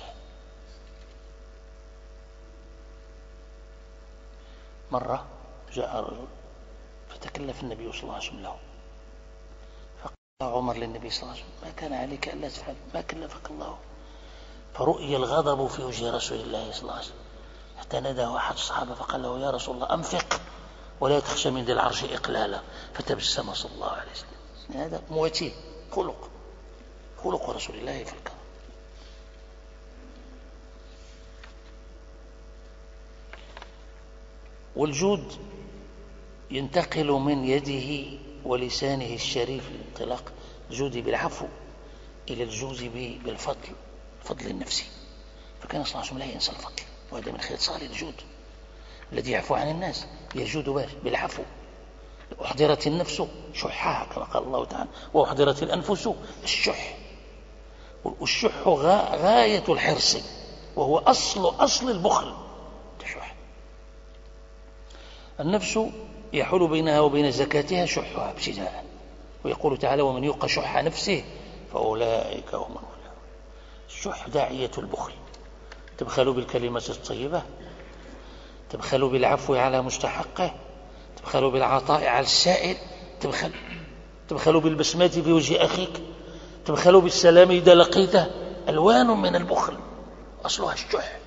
مرة جاء رجل فتكلف النبي صلى الله عليه وسلم له، فقال عمر للنبي صلى الله عليه وسلم ما كان عليك ألا تفعل ما كلفك الله، فرؤي الغضب في وجه رسول الله صلى الله عليه وسلم، حتى ناداه أحد الصحابة فقال له يا رسول الله أنفق ولا تخشى من ذي العرش إقلالا، فتبسم صلى الله عليه وسلم. هذا مواتيه خلق رسول الله في الكرم. والجود ينتقل من يده ولسانه الشريف الانطلاق الجود بالعفو إلى الجود بالفضل، الفضل النفسي. فكان صلى الله عليه وسلم لا ينسى الفضل، وهذا من خصال الجود الذي يعفو عن الناس، يجود بالعفو. أحضرت النفس شحها كما قال الله تعالى وأحضرت الأنفس الشح، والشح غاية الحرص وهو أصل البخل. تشح النفس يحول بينها وبين زكاتها شحها ابتداء، ويقول تعالى ومن يوق شح نفسه فأولئك هم المفلحون. الشح داعية البخل، تبخل بالكلمة الطيبة، تبخل بالعفو على مستحقه، تبخل بالعطاء على السائل، تبخل بالبسمة في وجه أخيك، تبخل بالسلام إذا لقيته. ألوان من البخل أصلها الشح.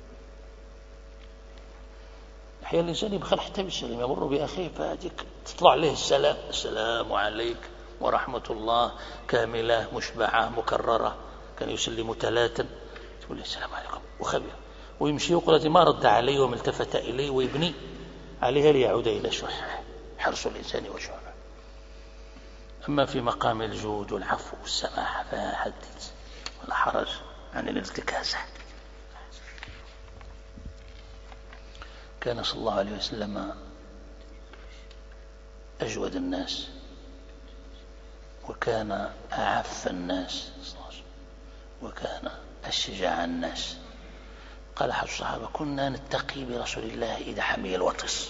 أحيانا الإنسان يبخل حتى بالسلام، يمر بأخيه فهذيك تطلع عليه السلام عليك ورحمة الله كاملة مشبعة مكررة، كان يسلم 3 تقول له السلام عليكم وخبير، ويمشي ويقول ما رد علي وما التفت إلي ويبني عليها ليعود إلى شح، حرص الإنسان وشح. أما في مقام الجود والعفو والسماحة فلا حدث ولا حرج عن الانتكاسة. كان صلى الله عليه وسلم أجود الناس، وكان أعف الناس، وكان أشجع الناس. قال أحد الصحابة كنا نتقي برسول الله إذا حمي الوطس،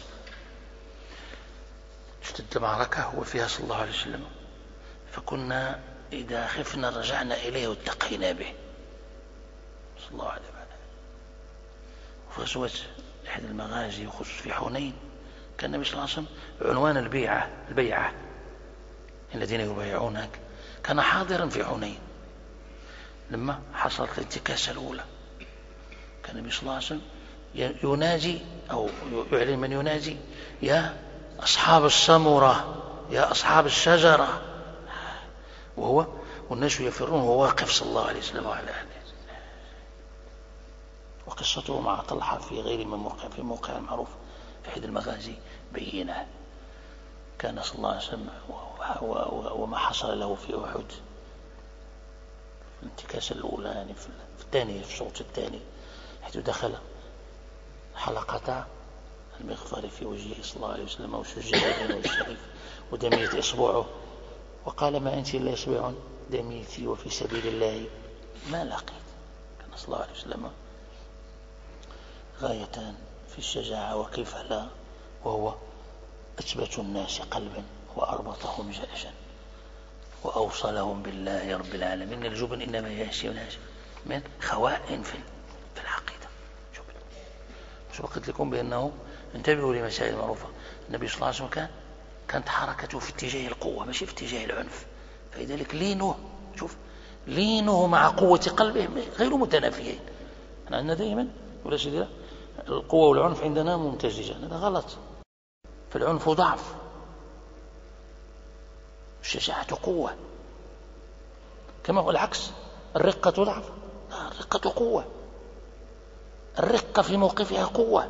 اشتد معركة وفيها صلى الله عليه وسلم، فكنا إذا خفنا رجعنا إليه واتقينا به صلى الله عليه وسلم. وفي غزوة أحد المغازي وخصوص في حنين كان النبي صلى الله عليه وسلم عنوان البيعة الذين يبايعونك، كان حاضرا في حنين لما حصلت الانتكاسة الأولى. كان النبي صلى الله عليه وسلم يناجي أو يعلن من يناجي يا أصحاب السمرة يا أصحاب الشجرة، والناس يفرون وهو واقف صلى الله عليه وسلم وعلى آله. وقصته مع طلحة في غير من موقع المعروف في أحد المغازي بينة. كان صلى الله عليه وسلم وما حصل له في أحد الانتكاسة الأولى، يعني في الثانية في الشوط الثاني، حيث دخل حلقة المغفر في وجهه صلى الله عليه وسلم وسجد بينه الشريف ودميت إصبعه وقال ما أنت إلا إصبع دميتي وفي سبيل الله ما لقيت. كان صلى الله عليه وسلم غاية في الشجاعة، وكيف لا وهو أثبت الناس قلبا وأربطهم جأشا وأوصلهم بالله رب العالمين. الجبن إنما يأتي من خواء في العقيدة. شو قلت لكم بأنه انتبهوا لمسائل معروفة. النبي صلى الله عليه وسلم كانت حركته في اتجاه القوة ماشي في اتجاه العنف، فلذلك لينه مع قوة قلبه غير متنافيين. احنا عندنا دائما ولا سيدي القوة والعنف عندنا ممتزجان، هذا غلط. فالعنف ضعف، الشجاعة قوة، كما هو العكس. الرقة ضعف، لا الرقة قوة، الرقة في موقفها قوة.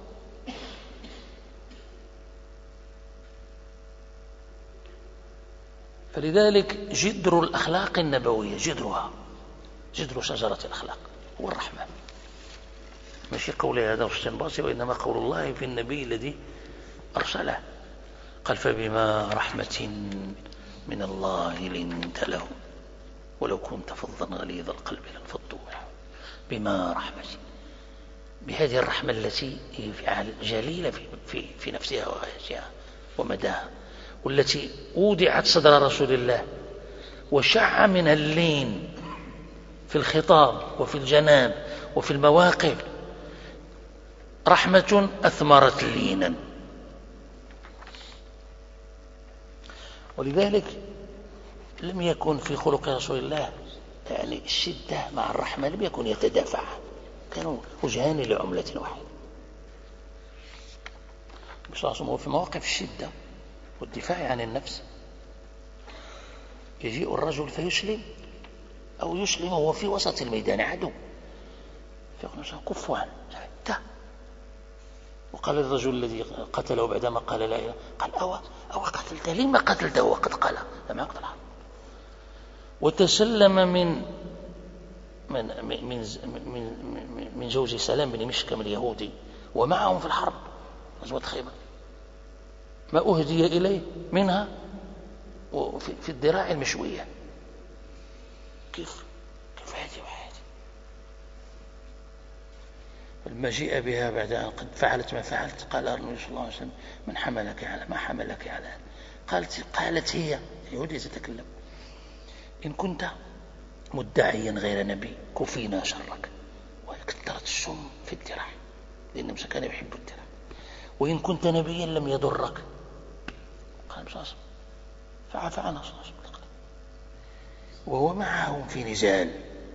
فلذلك جذر الأخلاق النبوية، جذر شجرة الأخلاق هو الرحمة، ماشي قولي هذا واستنباطي، وإنما قول الله في النبي الذي أرسله. قال فبما رحمة من الله لنت له ولو كنت فظا غليظ القلب لانفضوا منه. بما رحمة، بهذه الرحمة التي هي جليلة في نفسها وغايتها ومداها، والتي أودعت صدر رسول الله وشع منها اللين في الخطاب وفي الجناب وفي المواقف، رحمة أثمرت لينا. ولذلك لم يكن في خلق رسول الله يعني الشدة مع الرحمة لم يكن يتدافع، كانوا وجهان لعملة واحدة. صلى الله عليه وسلم في مواقف الشدة والدفاع عن النفس يجيء الرجل فيسلم أو يسلم وهو في وسط الميدان عدو، فيقول كفوا عنه. وقال الرجل الذي قتله بعدما قال لا إله، قال أو قتلته لما قتلته وقد قال لم يقتله. وتسلم من جوز سلام بن مشكم اليهودي ومعهم في الحرب غزوة خيبر ما أهدي إليه منها في الذراع المشوية. كيف هذه وهذه المجيء بها بعد أن قد فعلت ما فعلت. قال النبي صلى الله عليه وسلم من حملك على ما حملك على هذا؟ قالت هي اليهودية تتكلم إن كنت مدعيا غير نبي كفينا شرك. وهي كثرت السم في الذراع لأن موسى كان يحب الذراع. وإن كنت نبيا لم يضرك. قال صلى الله عليه وسلم فعفى عنها صلى الله عليه وسلم وهو معهم في نزال.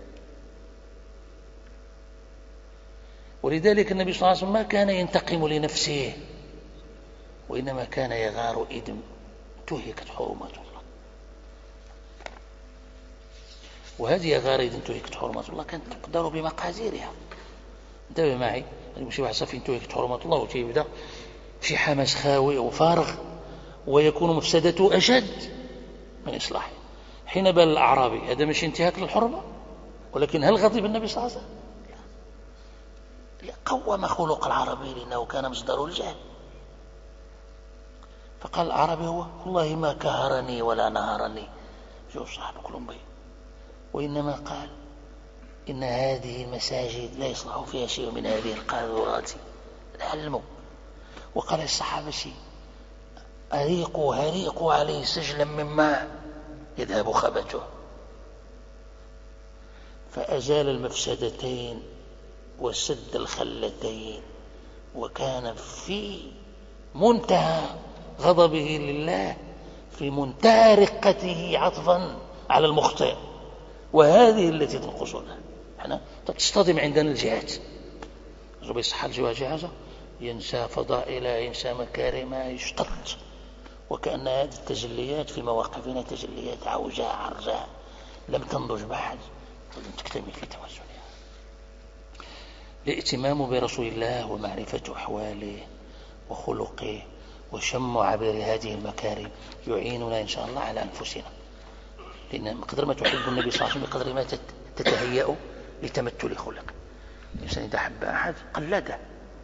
ولذلك النبي صلى الله عليه وسلم ما كان ينتقم لنفسه، وإنما كان يغار إذ انتهكت حرمات الله. وهذه يغار إذ انتهكت حرمات الله كانت تقدر بمقاديرها، انتبه معي، يمشي واحد صافي انتو هيك حرمة الله وتيبدا شي حماس خاوي وفارغ ويكون مفسدته أشد من إصلاحه. حين بال الأعرابي هذا مش انتهاك للحرمة، ولكن هل غضب النبي صلى الله عليه وسلم؟ لا، قوم خلق العربي لأنه كان مصدر الجهل. فقال العربي هو والله ما كهرني ولا نهرني، جو صاحب كلهم بي، وإنما قال إن هذه المساجد لا يصلح فيها شيء من هذه القاذورات العلم. وقال الصحابة شيء هريقوا عليه سجلا من ماء يذهب خبثه، فأزال المفسدتين وسد الخلتين، وكان في منتهى غضبه لله، في منتهى رقته عطفا على المخطئ. وهذه التي تنقصنا، احنا تصطدم عندنا الجهات، ربي يصح الجهازة ينسى فضائله، ينسى مكارمه، يشتط، وكأن هذه التجليات في مواقفنا تجليات عوجاء عرجاء لم تنضج بعد ولم تكتمل في توازنها. الاهتمام برسول الله ومعرفة أحواله وخلقه وشم عبر هذه المكارم يعيننا إن شاء الله على أنفسنا، لأن بقدر ما تحب النبي صلى الله عليه وسلم بقدر ما تتهيأ لتمثل خلق. الإنسان إذا حب أحد قلده،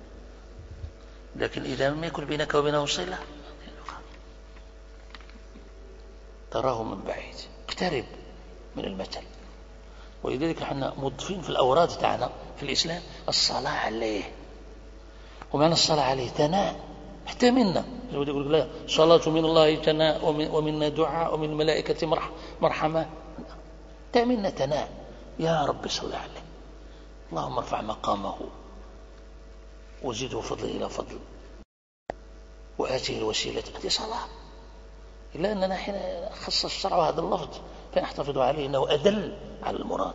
لكن إذا لم يكن بينك وبينه صلة تراه من بعيد، اقترب من المثل. ولذلك نحن مضفين في الأوراد تاعنا في الإسلام الصلاة عليه، ومعنى الصلاة عليه تناء حتى منا، يقول لا صلاة من الله تناء ومنا دعاء ومن الملائكة مرحمة، حتى منا تناء. يا رب صل عليه، اللهم ارفع مقامه وزده فضل إلى فضل وآته الوسيلة. هذه صلاة، إلا أننا حين خص الشرع هذا اللفظ فنحتفظ عليه أنه أدل على المراد.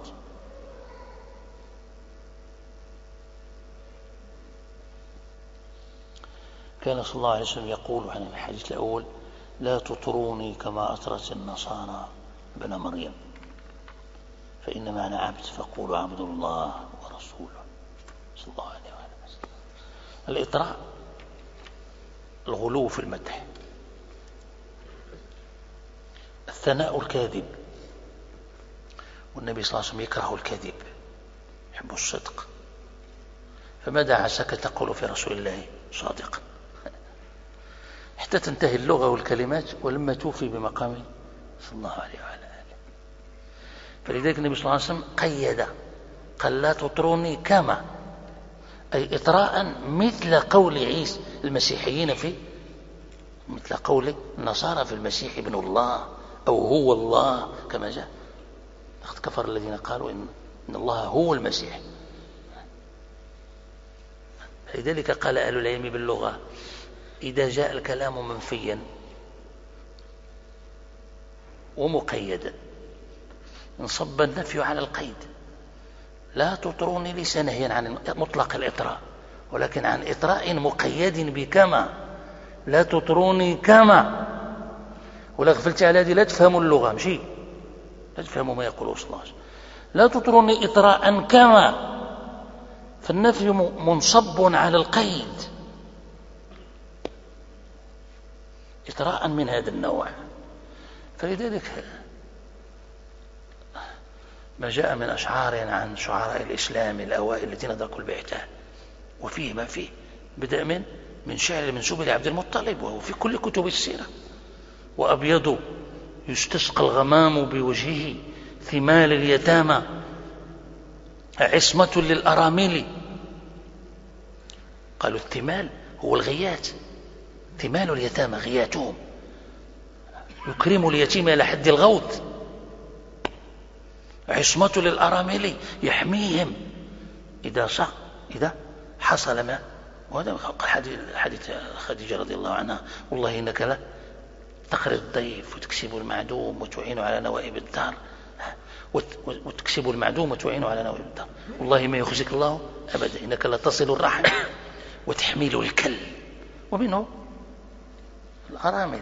كان صلى الله عليه وسلم يقول عن الحديث الأول لا تطروني كما أطرت النصارى ابن مريم، فإنما أنا عبد فقولوا عبد الله ورسوله صلى الله عليه وسلم. الإطراء الغلو في المدح، الثناء الكاذب، والنبي صلى الله عليه وسلم يكره الكذب يحب الصدق، فماذا عساك تقول في رسول الله صادقا حتى تنتهي اللغة والكلمات ولما توفي بمقام صلى الله عليه وعلى آله. فلذلك النبي صلى الله عليه وسلم قيد، قال لا تطروني كما، أي إطراء مثل قول عيسى المسيحيين في، مثل قول النصارى في المسيح ابن الله أو هو الله كما جاء، لقد كفر الذين قالوا إن الله هو المسيح. لذلك قال أهل العلم باللغة إذا جاء الكلام منفيا ومقيدا انصب النفي على القيد. لا تطروني ليس نهيا عن مطلق الإطراء، ولكن عن إطراء مقيد بكما، لا تطروني كما. ولا غفلت على هذه لا تفهموا اللغة، مشي لا تفهموا ما يقوله صلى الله عليه وسلم. لا تطروني إطراء كما، فالنفي منصب على القيد، إطراء من هذا النوع. فلذلك ما جاء من أشعار عن شعراء الإسلام الأوائل الذين ذاقوا البعثة وفيه ما فيه، بدأ من شعر منسوب لعبد المطلب وهو في كل كتب السيرة، وأبيض يستسقى الغمام بوجهه ثمال اليتامى عصمة للأرامل. قالوا الثمال هو الغيات، ثمال اليتامى غياتهم، يكرم اليتيم إلى حد الغوث. عصمة للأرامل يحميهم إذا حصل ما. وهذا حديث خديجة رضي الله عنها والله إنك لا تقري الضيف وتكسب المعدوم وتعين على نوائب الدار، وتكسب المعدوم وتعين على نوائب الدار، والله ما يخزيك الله أبدا، إنك لا تصل الرحم وتحمل الكل. ومنه الأرامل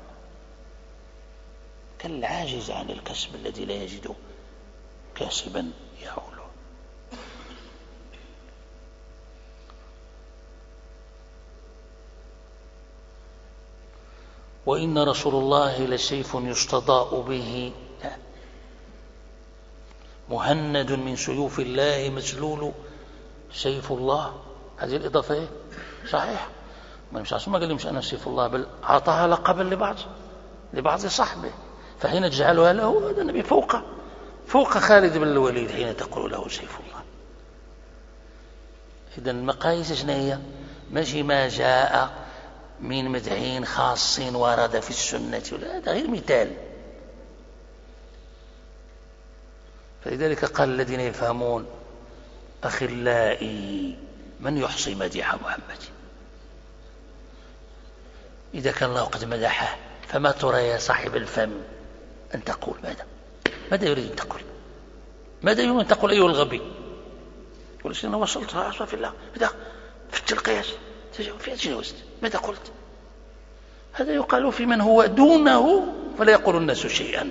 كالعاجز عن الكسب الذي لا يجد كاسبا يعوله. وإن رسول الله لسيف يستضاء به، مهند من سيوف الله مسلول سيف الله. هذه الإضافة صحيح، ما قال لي مش أنا سيف الله، بل أعطاها لقبا لبعض صحبه، فحين تجعلها له هذا النبي فوق خالد بن الوليد حين تقول له سيف الله. إذن المقاييس شنو هي؟ ماشي ما جاء من مدعين خاص ورد في السنة، هذا غير مثال. فلذلك قال الذين يفهمون: أخلائي من يحصي مديح محمد. إذا كان الله قد مدحه فما ترى يا صاحب الفم أن تقول؟ ماذا يريد أن تقول؟ ماذا يريد أن تقول أيها الغبي؟ يقول أنا وصلت في الله، إذا فت القياس في تجاوزت، ماذا قلت؟ هذا يقال في من هو دونه فلا يقول الناس شيئا.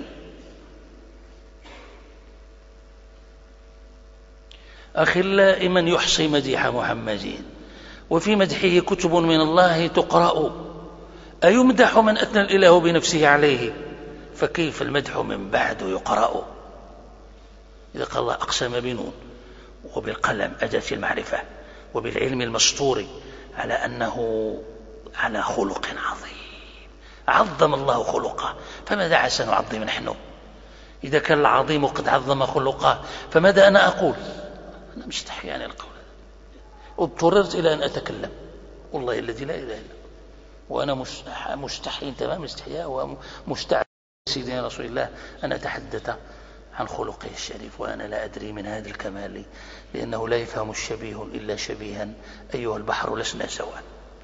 أخلاء من يحصي مديح محمد، وفي مدحه كتب من الله تقرأ، أيمدح من أثنى الإله بنفسه عليه، فكيف المدح من بعد يقرأ. إذا قال الله أقسم بنون وبالقلم أداة المعرفة وبالعلم المسطور على أنه على خلق عظيم، عظم الله خلقه، فماذا عسى نعظم نحن؟ إذا كان العظيم قد عظم خلقه فماذا أنا أقول؟ أنا مستحي عن القول، اضطررت إلى أن أتكلم، والله الذي لا إله إلا، وأنا مستحي تمام استحياء ومستعد سيدنا رسول الله أن أتحدث عن خلقه الشريف، وأنا لا أدري من هذا الكمال، لأنه لا يفهم الشبيه إلا شبيها، أيها البحر لسنا سواء.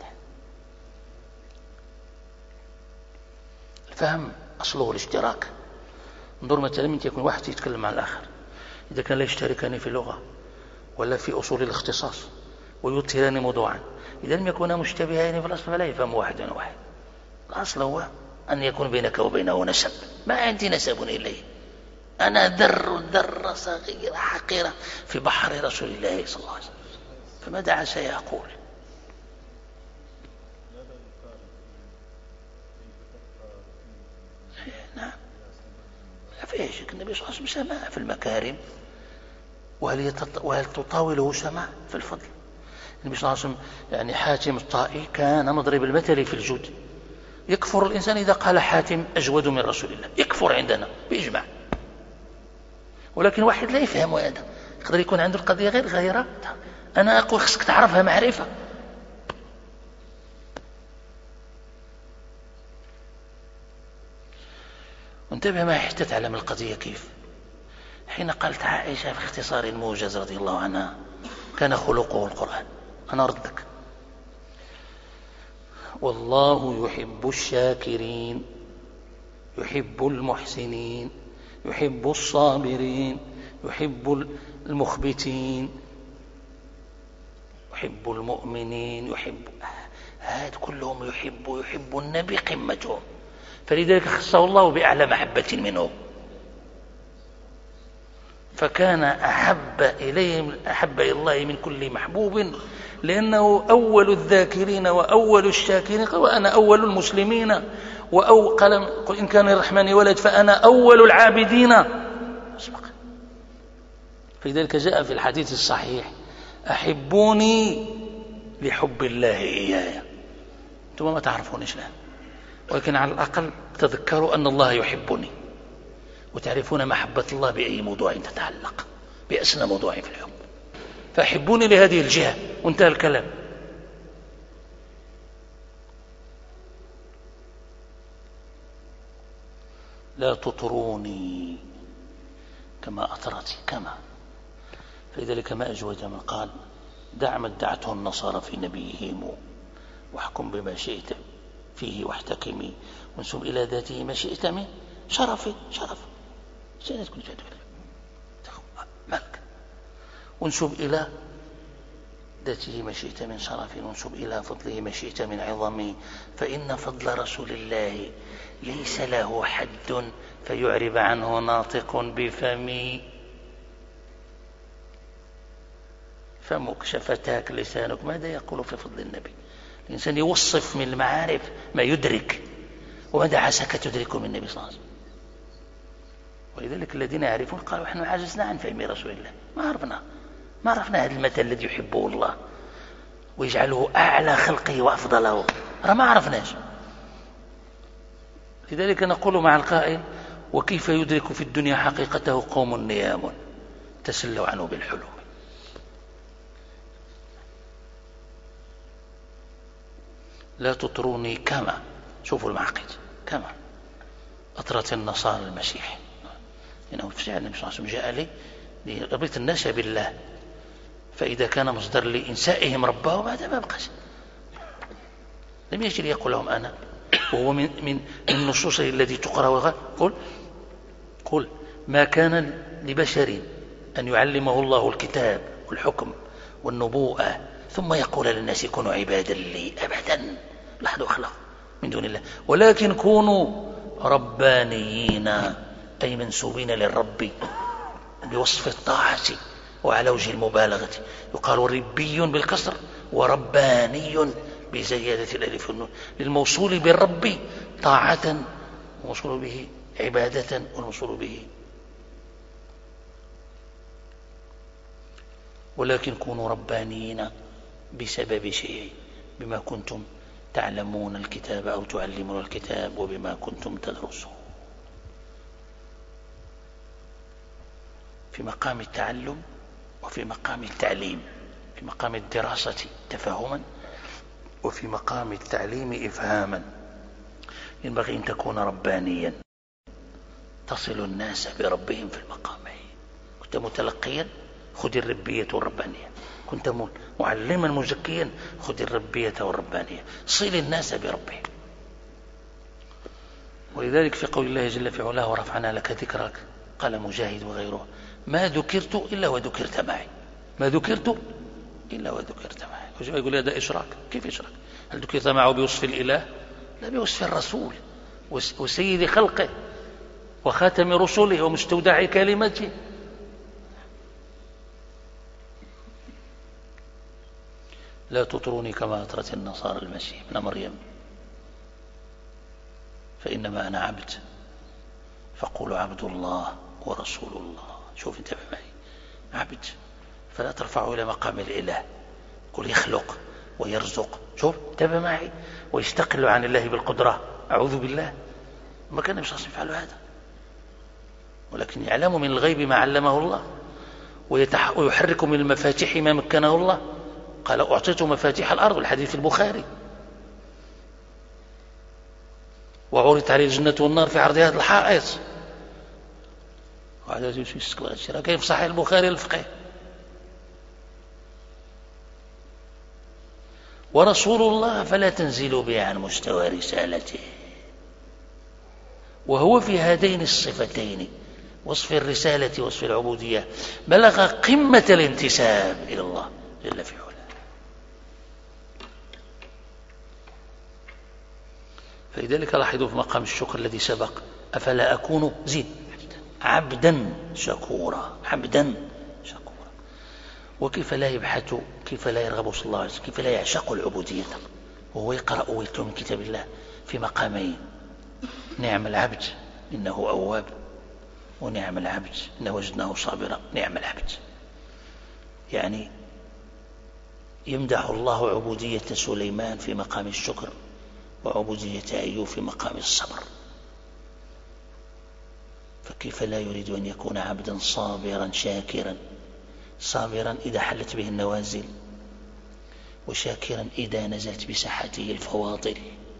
الفهم أصله الاشتراك. انظر مثلا من يكون واحد يتكلم مع الآخر، إذا كان لا يشتركان في اللغة ولا في أصول الاختصاص ويطهران موضوعا، إذا لم يكونا مشتبهين في الأصل فلا يفهم واحد. الأصل هو أن يكون بينك وبينه نسب، ما عندي نسب إليه، أنا ذرة صغيرة حقيرة في بحر رسول الله صلى الله عليه وسلم، فماذا عسى يقول؟ نعم، لا فيه شك. النبي صلى الله عليه وسلم سماء في المكارم، وهل تطاوله سماء في الفضل؟ النبي صلى الله عليه وسلم يعني حاتم الطائي كان مضرب المثل في الجود. يكفر الإنسان إذا قال حاتم أجود من رسول الله، يكفر عندنا بإجماع، ولكن واحد لا يفهم هذا، يقدر يكون عنده القضية غير غيرة. أنا أقول خصك تعرفها معرفة. وانتبه ما حتى تعلم القضية كيف. حين قالت عائشة في اختصار موجز رضي الله عنها كان خلقه القرآن، أنا أردك: والله يحب الشاكرين، يحب المحسنين، يحب الصابرين، يحب المخبتين، يحب المؤمنين، يحب هذا كلهم يحب النبي قمتهم، فلذلك خصه الله بأعلى محبة منه، فكان أحب إلى الله من كل محبوب، لأنه أول الذاكرين وأول الشاكرين، وأنا أول المسلمين، قل إن كان الرحمن ولد فأنا أول العابدين. فلذلك جاء في الحديث الصحيح: أحبوني لحب الله إياي. أنتم ما تعرفونش الآن، ولكن على الأقل تذكروا أن الله يحبني، وتعرفون محبة الله بأي موضوع تتعلق، بأسنى موضوع في الحب، فأحبوني لهذه الجهة، وانتهى الكلام. لا تطروني كما أطرتي كما. فلذلك ما أجود من قال: دع ما ادعته النصارى في نبيهم، واحكم بما شئت فيه واحتكمي، وانسب إلى ذاته ما شئت من شرف سنة كل جهد مالك، وانسب إلى ذاته ما شئت من شرف، وانسب إلى فضله ما شئت من عظم، فإن فضل رسول الله ليس له حد فيعرب عنه ناطق بفمي. فمك، شفتاك، لسانك، ماذا يقول في فضل النبي؟ الإنسان يوصف من المعارف ما يدرك، وماذا عساك تدرك من النبي صلى الله عليه وسلم. ولذلك الذين يعرفون قالوا نحن عجزنا عن فهم رسول الله، ما عرفنا هذا المثل الذي يحبه الله ويجعله أعلى خلقه وأفضله، ما عرفناش. لذلك نقول مع القائل: وكيف يدرك في الدنيا حقيقته قوم نيام تسلوا عنه بالحلم. لا تطروني كما، شوفوا المعقد، كما أطرت النصارى المسيح. إنه فعلا النبي صلى الله عليه وسلم جاء لي لربط الناس بالله، فإذا كان مصدر لإنسائهم ربه بعد ما بقاش، لم يجري يقول لهم أنا. وهو من النصوص التي تقرأ قل ما كان لبشر أن يعلمه الله الكتاب والحكم والنبوءة ثم يقول للناس كونوا عبادا لي، أبدا. لاحظوا أخلاق من دون الله، ولكن كونوا ربانيين، أي منسوبين للرب بوصف الطاعة وعلى وجه المبالغة. يقال ربي بالكسر ورباني بزيادة الألف والنون، للموصول بالرب طاعة والموصول به عبادة والموصول به. ولكن كونوا ربانيين بسبب شيء، بما كنتم تعلمون الكتاب أو تعلمون الكتاب وبما كنتم تدرسون. في مقام التعلم وفي مقام التعليم، في مقام الدراسة تفهما وفي مقام التعليم إفهاما. ينبغي أن تكون ربانيا تصل الناس بربهم في المقامين. كنت متلقيا خذ الربية والربانية، كنت معلما مزكيا خذ الربية والربانية، صل الناس بربهم. ولذلك في قول الله جل في علاه ورفعنا لك ذكرك، قال مجاهد وغيره: ما ذكرت إلا وذكرت معي، ما ذكرت إلا وذكرت معي. يقول هذا إشراك. كيف إشراك؟ هل ذكرت معه بوصف الإله؟ لا، بوصف الرسول وسيد خلقه وخاتم رسله ومستودع كلمته. لا تطروني كما أطرت النصارى المسيح ابن مريم، فإنما أنا عبد فقولوا عبد الله ورسول الله. شوف انتبه معي، عبد، فلا ترفعوا إلى مقام الإله. قل يخلق ويرزق، شوف انتبه معي، ويستقل عن الله بالقدرة، أعوذ بالله. ما كان النبي صلى الله عليه وسلم يفعل هذا، ولكن يعلم من الغيب ما علمه الله، ويحرك من المفاتيح ما مكنه الله. قال: أعطيت مفاتيح الأرض، الحديث في البخاري. وعرضت عليه الجنة والنار في عرض هذا الحائط. وهذا يسكت كيف صحيح البخاري الفقه. ورسول الله فلا تنزلوا به عن مستوى رسالته، وهو في هذين الصفتين، وصف الرسالة وصف العبودية، بلغ قمة الانتساب إلى الله جل في علاه. فلذلك لاحظوا في مقام الشكر الذي سبق: أفلا أكون زيد عبدا شكورا، عبدا شكورا. وكيف لا يبحث، كيف لا يرغب صلى الله عليه وسلم، كيف لا يعشق العبودية وهو يقرأ ويتلو من كتاب الله في مقامين: نعم العبد إنه أواب، ونعم العبد إنه وجدناه صابرا. نعم العبد يعني يمدح الله عبودية سليمان في مقام الشكر، وعبودية أيوب في مقام الصبر. فكيف لا يريد أن يكون عبدا صابرا شاكرا، صابرا إذا حلت به النوازل، وشاكرا إذا نزلت بساحته الفواضل.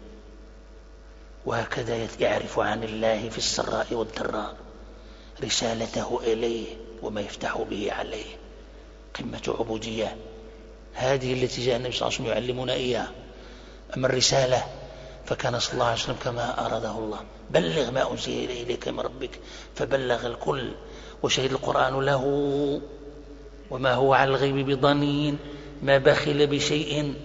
وهكذا يعرف عن الله في السراء والضراء رسالته إليه وما يفتح به عليه. قمة عبودية هذه التي جاء النبي صلى الله عليه وسلم يعلمنا إياها. أما الرسالة فكان صلى الله عليه وسلم كما أراده الله: بلغ ما أنزل إليك من ربك، فبلغ الكل، وشهد القرآن له وما هو على الغيب بضنين، ما بخل بشيء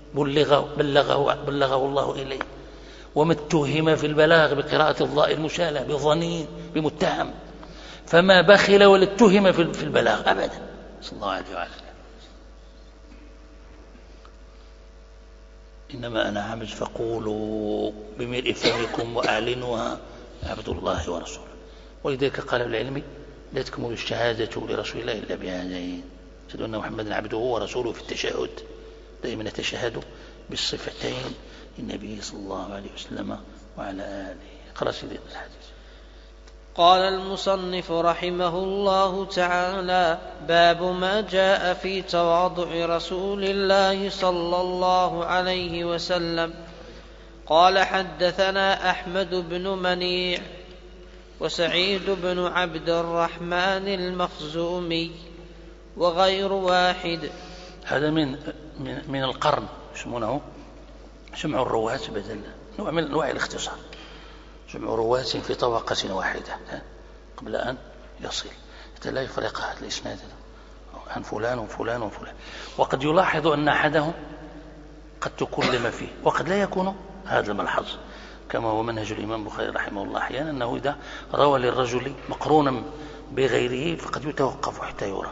بلغه الله إليه، وما اتهم في البلاغ بقراءة الضاء المشالة بضنين بمتهم، فما بخل ولا اتهم في البلاغ أبدا صلى الله عليه وسلم. إنما أنا عبد فقولوا بملء فمكم وأعلنوها عبد الله ورسوله. ولذلك قال العلم لا تكمل الشهادة لرسول الله إلا بهذين، أشهد أن محمدا عبده ورسوله في التشهد، دائما نتشهد بالصفتين للنبي صلى الله عليه وسلم وعلى آله. قرأ سيدنا الحديث. قال المصنف رحمه الله تعالى: باب ما جاء في تواضع رسول الله صلى الله عليه وسلم. قال: حدثنا أحمد بن منيع وسعيد بن عبد الرحمن المخزومي وغير واحد. هذا من القرن، يسمونه جمع الرواة، بدل نوع من أنواع الاختصار، جمع رواة في طبقة واحدة قبل أن يصل حتى لا يفرق هذا الإسناد عن فلان وفلان وفلان. وقد يلاحظ أن أحدهم قد تكلم فيه وقد لا يكون هذا الملحظ، كما هو منهج الإمام البخاري رحمه الله أحيانا أنه إذا روى للرجل مقرونا بغيره فقد يتوقف حتى يرى،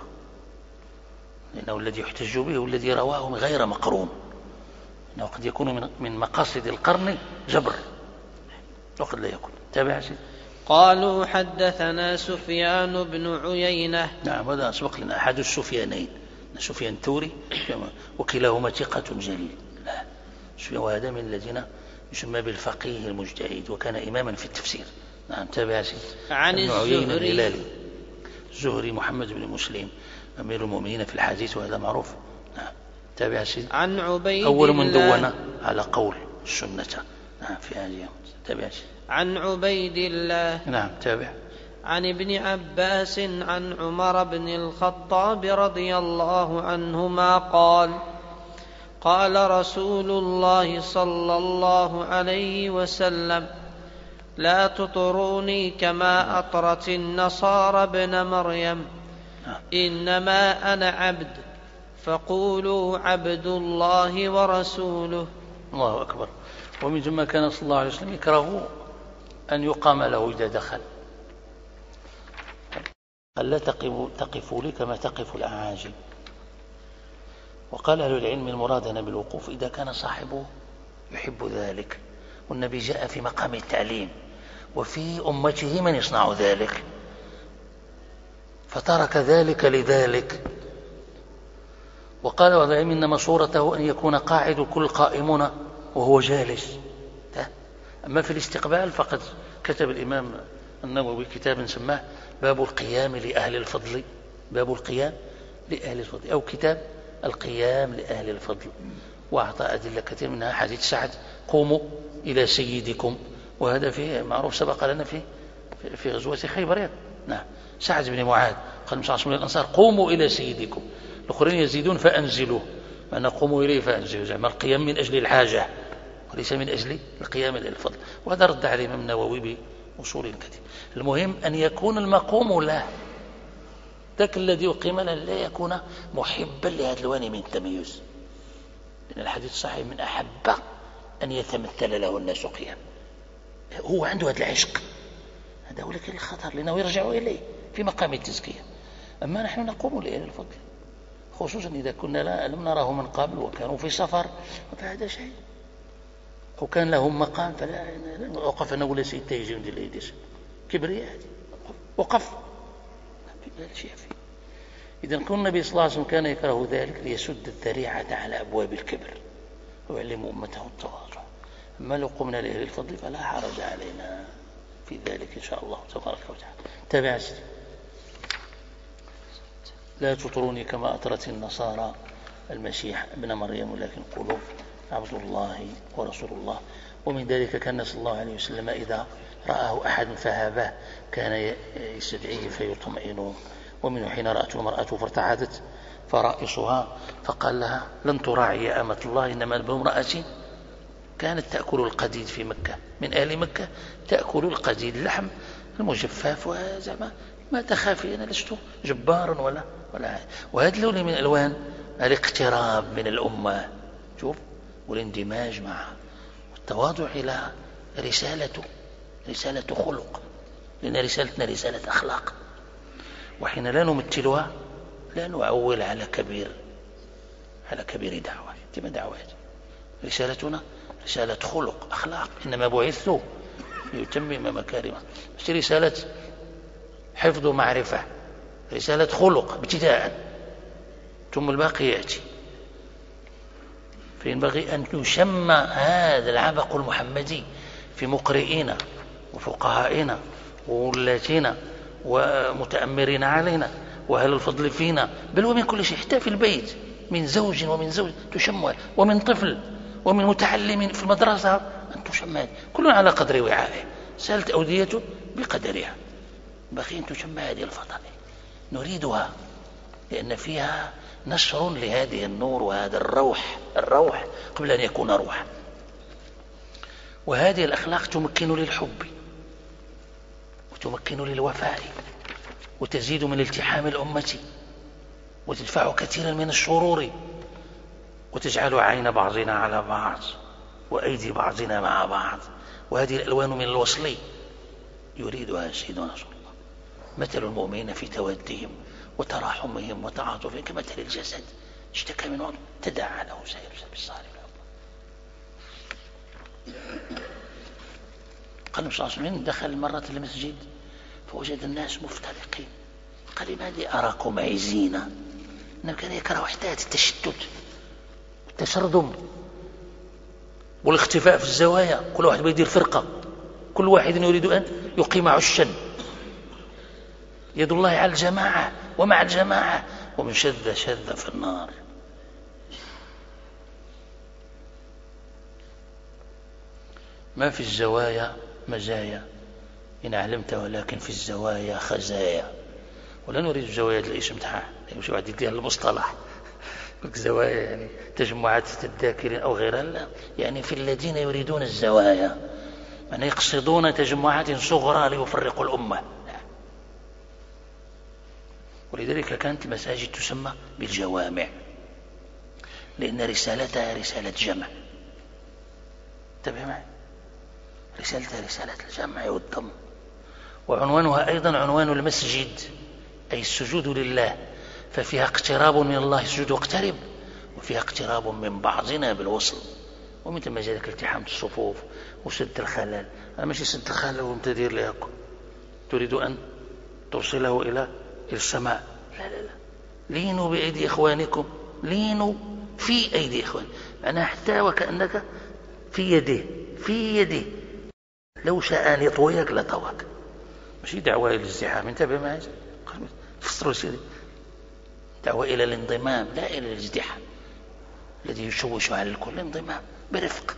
لأنه الذي يحتج به هو الذي رواه غير مقرون، أنه قد يكون من مقاصد القرن جبر وقد لا يكون. تابع سيد. قالوا: حدثنا سفيان بن عيينة. نعم، هذا أسبق لنا أحد السفيانين، سفيان الثوري وكلاهما ثقة جليل. سفيان وهذا من الذين يسمى بالفقيه المجتهد وكان إماما في التفسير. نعم، تابع سيد. عن الزهري. الزهري محمد بن مسلم أمير المؤمنين في الحديث وهذا معروف. نعم، تابع سيد. عن عبيد أول من دون على قول السنة. نعم، في هذه. تابع سيد. عن عبيد الله. نعم، تابع. عن ابن عباس عن عمر بن الخطاب رضي الله عنهما قال: قال رسول الله صلى الله عليه وسلم: لا تطروني كما أطرت النصارى ابن مريم، إنما أنا عبد فقولوا عبد الله ورسوله. الله أكبر. ومن ثم كان صلى الله عليه وسلم يكره أن يقام له إذا دخل، قال: لا تقفوا لي كما تقف الأعاجم. وقال أهل العلم المراد هنا بالوقوف إذا كان صاحبه يحب ذلك، والنبي جاء في مقام التعليم وفي أمته من يصنع ذلك فترك ذلك لذلك. وقال أهل العلم إنما صورته أن يكون قاعد كل قائمون وهو جالس. أما في الاستقبال فقد كتب الإمام النووي كتابا سماه باب القيام لأهل الفضل، باب القيام لأهل الفضل، أو كتاب القيام لأهل الفضل، وأعطى أدلة كثير منها حديث سعد: قوموا إلى سيدكم، وهذا فيه معروف سبق لنا في غزوة خيبر. نعم، سعد بن معاذ قال صلى الله عليه وسلم للأنصار: قوموا إلى سيدكم، الآخرين يزيدون فأنزلوه، معنى قوموا إليه فأنزلوه، زعما القيام من أجل الحاجة وليس من أجل القيام للفضل. وهذا رد عليه الإمام النووي بأصول كثير. المهم أن يكون المقوم له ذاك الذي يقيم له لا يكون محبا لهذا الواني من التميز، لأن الحديث صحيح: من أحب أن يتمثل له الناس قيام. هو عنده هذا العشق، هذا هو لكن الخطر، لأنه يرجع إليه في مقام التزكية. أما نحن نقوم لأهل الفضل، خصوصا إذا كنا لم نراه من قبل وكانوا في سفر، فهذا شيء، أو كان لهم مقام فلا وقف أنا ولا سيد تيجي ندير الإيديس كبرياء، وقف لا شيء فيه. إذا كان النبي صلى الله عليه وسلم كان يكره ذلك ليسد الذريعة على أبواب الكبر ويعلم أمته التواضع. أما لو قمنا لأهل الفضل فلا حرج علينا في ذلك إن شاء الله تبارك وتعالى. تابع سيدي. لا تطروني كما أطرت النصارى المسيح ابن مريم، ولكن قولوا عبد الله ورسول الله. ومن ذلك كان صلى الله عليه وسلم إذا رآه أحد فهابه كان يستدعيه فيطمئنه. ومنه حين رأته المرأة فارتعدت فرائصها فقال لها: لن تراعي يا أمة الله، إنما بامرأة كانت تأكل القديد في مكة، من أهل مكة تأكل القديد، اللحم المجفاف، وزعما ما تخافي، أنا لست جبارا ولا. وهذا اللون من الألوان الاقتراب من الأمة، شوف، والاندماج معها، والتواضع إلى رسالة خلق، لأن رسالتنا رسالة أخلاق. وحين لا نمثلها لا نعول على كبير دعوة، تم دعوات رسالتنا رسالة خلق أخلاق، إنما بعثت ليتمم مكارمه. مش رسالة حفظ معرفة، رسالة خلق ابتداء، ثم الباقي يأتي. فينبغي أن يشم هذا العبق المحمدي في مقرئينا وفقهائنا وولاتنا ومتأمرين علينا وأهل الفضل فينا، بل ومن كل شيء، حتى في البيت من زوج ومن زوج تشم، ومن طفل ومن متعلم في المدرسة أن تشم، كل على قدر وعائه، سالت أودية بقدرها. بقي أن تشم هذه الفضائل، نريدها لأن فيها نشر لهذه النور وهذا الروح قبل أن يكون روح. وهذه الأخلاق تمكن للحب وتمكن للوفاء وتزيد من التحام الأمة وتدفع كثيرا من الشرور وتجعل عين بعضنا على بعض وأيدي بعضنا مع بعض. وهذه الألوان من الوصل يريدها سيدنا رسول الله. مثل المؤمنين في تودهم وتراحمهم وتعاطفهم كمثل الجسد اشتكى من عضو تداعى له سائر بالصالح. قال النبي صلى الله عليه وسلم دخل مرة المسجد فوجد الناس مفترقين، قال لماذا أراكم عزين؟ إنه كان يكره وحدات التشتت والتشرذم والاختفاء في الزوايا، كل واحد بيدير فرقة، كل واحد يريد أن يقيم عشا. يد الله على الجماعة ومع الجماعة، ومن شذ في النار. ما في الزوايا مزايا إن علمت، ولكن في الزوايا خزايا. ولا نريد الزوايا الاسم تاعها يمشي واحد يديها المصطلح زوايا يعني تجمعات الذاكرين أو غيرها، لا، يعني في الذين يريدون الزوايا، يعني يقصدون تجمعات صغرى ليفرقوا الأمة. ولذلك كانت المساجد تسمى بالجوامع، لأن رسالتها رسالة جمع. انتبه معي، رسالتها رسالة الجمع والضم. وعنوانها أيضا عنوان المسجد، أي السجود لله، ففيها اقتراب من الله السجود واقترب، وفيها اقتراب من بعضنا بالوصل. ومثل ما جاء التحام الصفوف وسد الخلل. أنا ماشي سد الخلل وانت دير لي هكا تريد أن توصله إلى السماء، لا لا لا، لينوا بأيدي إخوانكم، لينوا في أيدي إخوانكم، معناها حتى وكأنك في يده لو شاء أن يطويك لطواك. ماشي دعوة إلى الازدحام، انتبه معي، فسروا سيدي، دعوة إلى الانضمام لا إلى الازدحام الذي يشوش على الكل، انضمام برفق.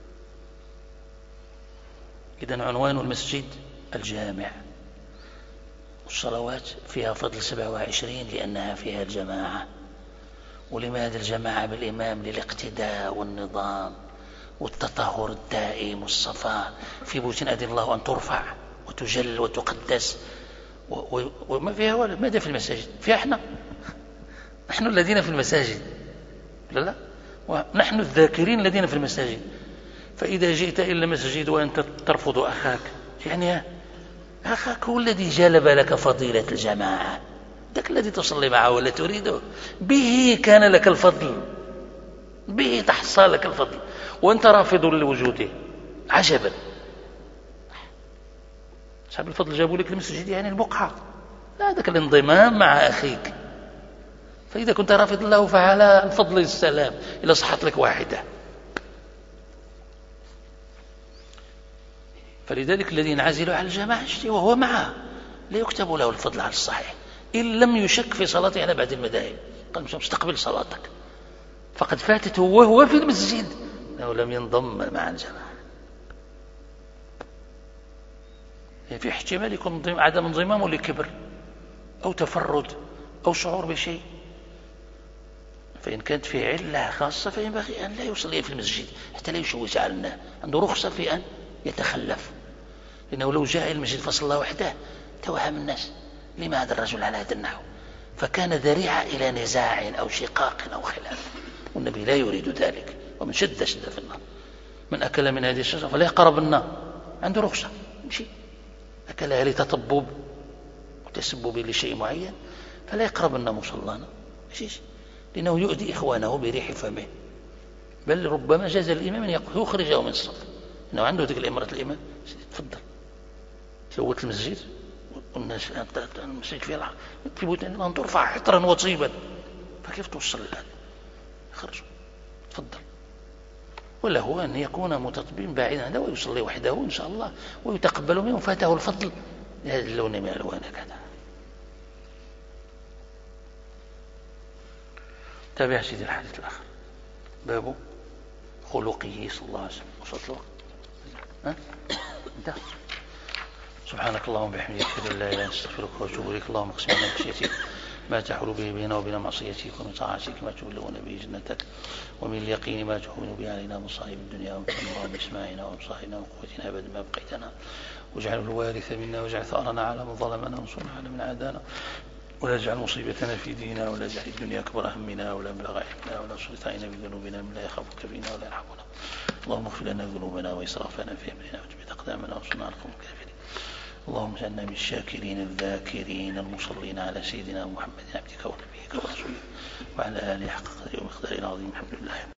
إذن عنوان المسجد الجامع. والصلوات فيها فضل 27 لأنها فيها الجماعة. ولماذا الجماعة بالإمام؟ للاقتداء والنظام والتطهر الدائم والصفاء. في بيوت أذن الله أن ترفع وتجل وتقدس، وما فيها ولا ماذا في المساجد؟ فيها نحن الذين في المساجد، لا ونحن الذاكرين الذين في المساجد. فإذا جئت إلى المسجد وأنت ترفض أخاك، يعني أخاك هو الذي جلب لك فضيلة الجماعة، ذاك الذي تصلي معه ولا تريده، به كان لك الفضل، به تحصل لك الفضل، وأنت رافض لوجوده. عجبا، أصحاب الفضل جابوا لك المسجد يعني البقعة، لا، ذاك الانضمام مع أخيك. فإذا كنت رافض له فعلى الفضل السلام إلى صحت لك واحدة. فلذلك الذي ينعزل على الجماعة وهو معه لا يكتب له الفضل على الصحيح، إن لم يشك في صلاته على بعض المذاهب. قال مش مستقبل صلاتك، فقد فاتته وهو في المسجد أنه لم ينضم مع الجماعة. يعني في احتمال يكون عدم انضمامه لكبر أو تفرد أو شعور بشيء. فإن كانت في علة خاصة فينبغي أن لا يصلي في المسجد حتى لا يشوش على الناس، عنده رخصة في أن يتخلف. لأنه لو جاء المسجد فصلى وحده توهم الناس لما هذا الرجل على هذا النحو، فكان ذريعة إلى نزاع أو شقاق أو خلاف، والنبي لا يريد ذلك. ومن شد في النار، من أكل من هذه الشجرة فلا يقرب النار، عنده رخصة مشي، أكلها لتطبب وتسبب لشيء معين فلا يقرب النار مصلانا، لأنه يؤذي إخوانه بريح فمه بل ربما جاز الإمام أن يخرجه من الصف، إنه عنده ذلك الإمارة الإمام، تفضل فوت المسجد والناس المسجد فيها في بيوتنا أن ترفع حطرا وطيبا، فكيف توصل الآن؟ خرج تفضل. وله أن يكون متطبيا بعيدا عنه ويصلي وحده إن شاء الله ويتقبل منه فاته الفضل لهذا اللون من ألوان كذا. تابع سيدي الحديث الآخر باب خلقه صلى الله عليه وسلم. وصلت له انت. سبحانك اللهم وبحمدك أشهد أن لا إله إلا أنت أستغفرك وأتوب إليك. اللهم اقسم لنا خشيتك ما تحول به بيننا وبين معصيتك، ومن طاعتك ما تبلغنا به جنتك، ومن اليقين ما تهون به علينا مصائب الدنيا، ومن بأسماعنا وأبصارنا وقوتنا أبدا ما بقيتنا، واجعله الوارث منا، واجعل ثأرنا على من ظلمنا، وانصرنا على من عادانا، ولا تجعل مصيبتنا في ديننا، ولا تجعل الدنيا أكبر همنا ولا مبلغ علمنا، ولا تسلط علينا بذنوبنا من لا يخافك فينا ولا يرحمنا. اللهم اغفر لنا ذنوبنا وإسرافنا في أمرنا وثبت أقدامنا وانصرنا على القوم الكافرين. اللهم اجعلنا من الشاكرين الذاكرين المصلين على سيدنا محمد عبدك ونبيك ورسولك وعلى آله حق قدره ومقداره العظيم. الحمد لله.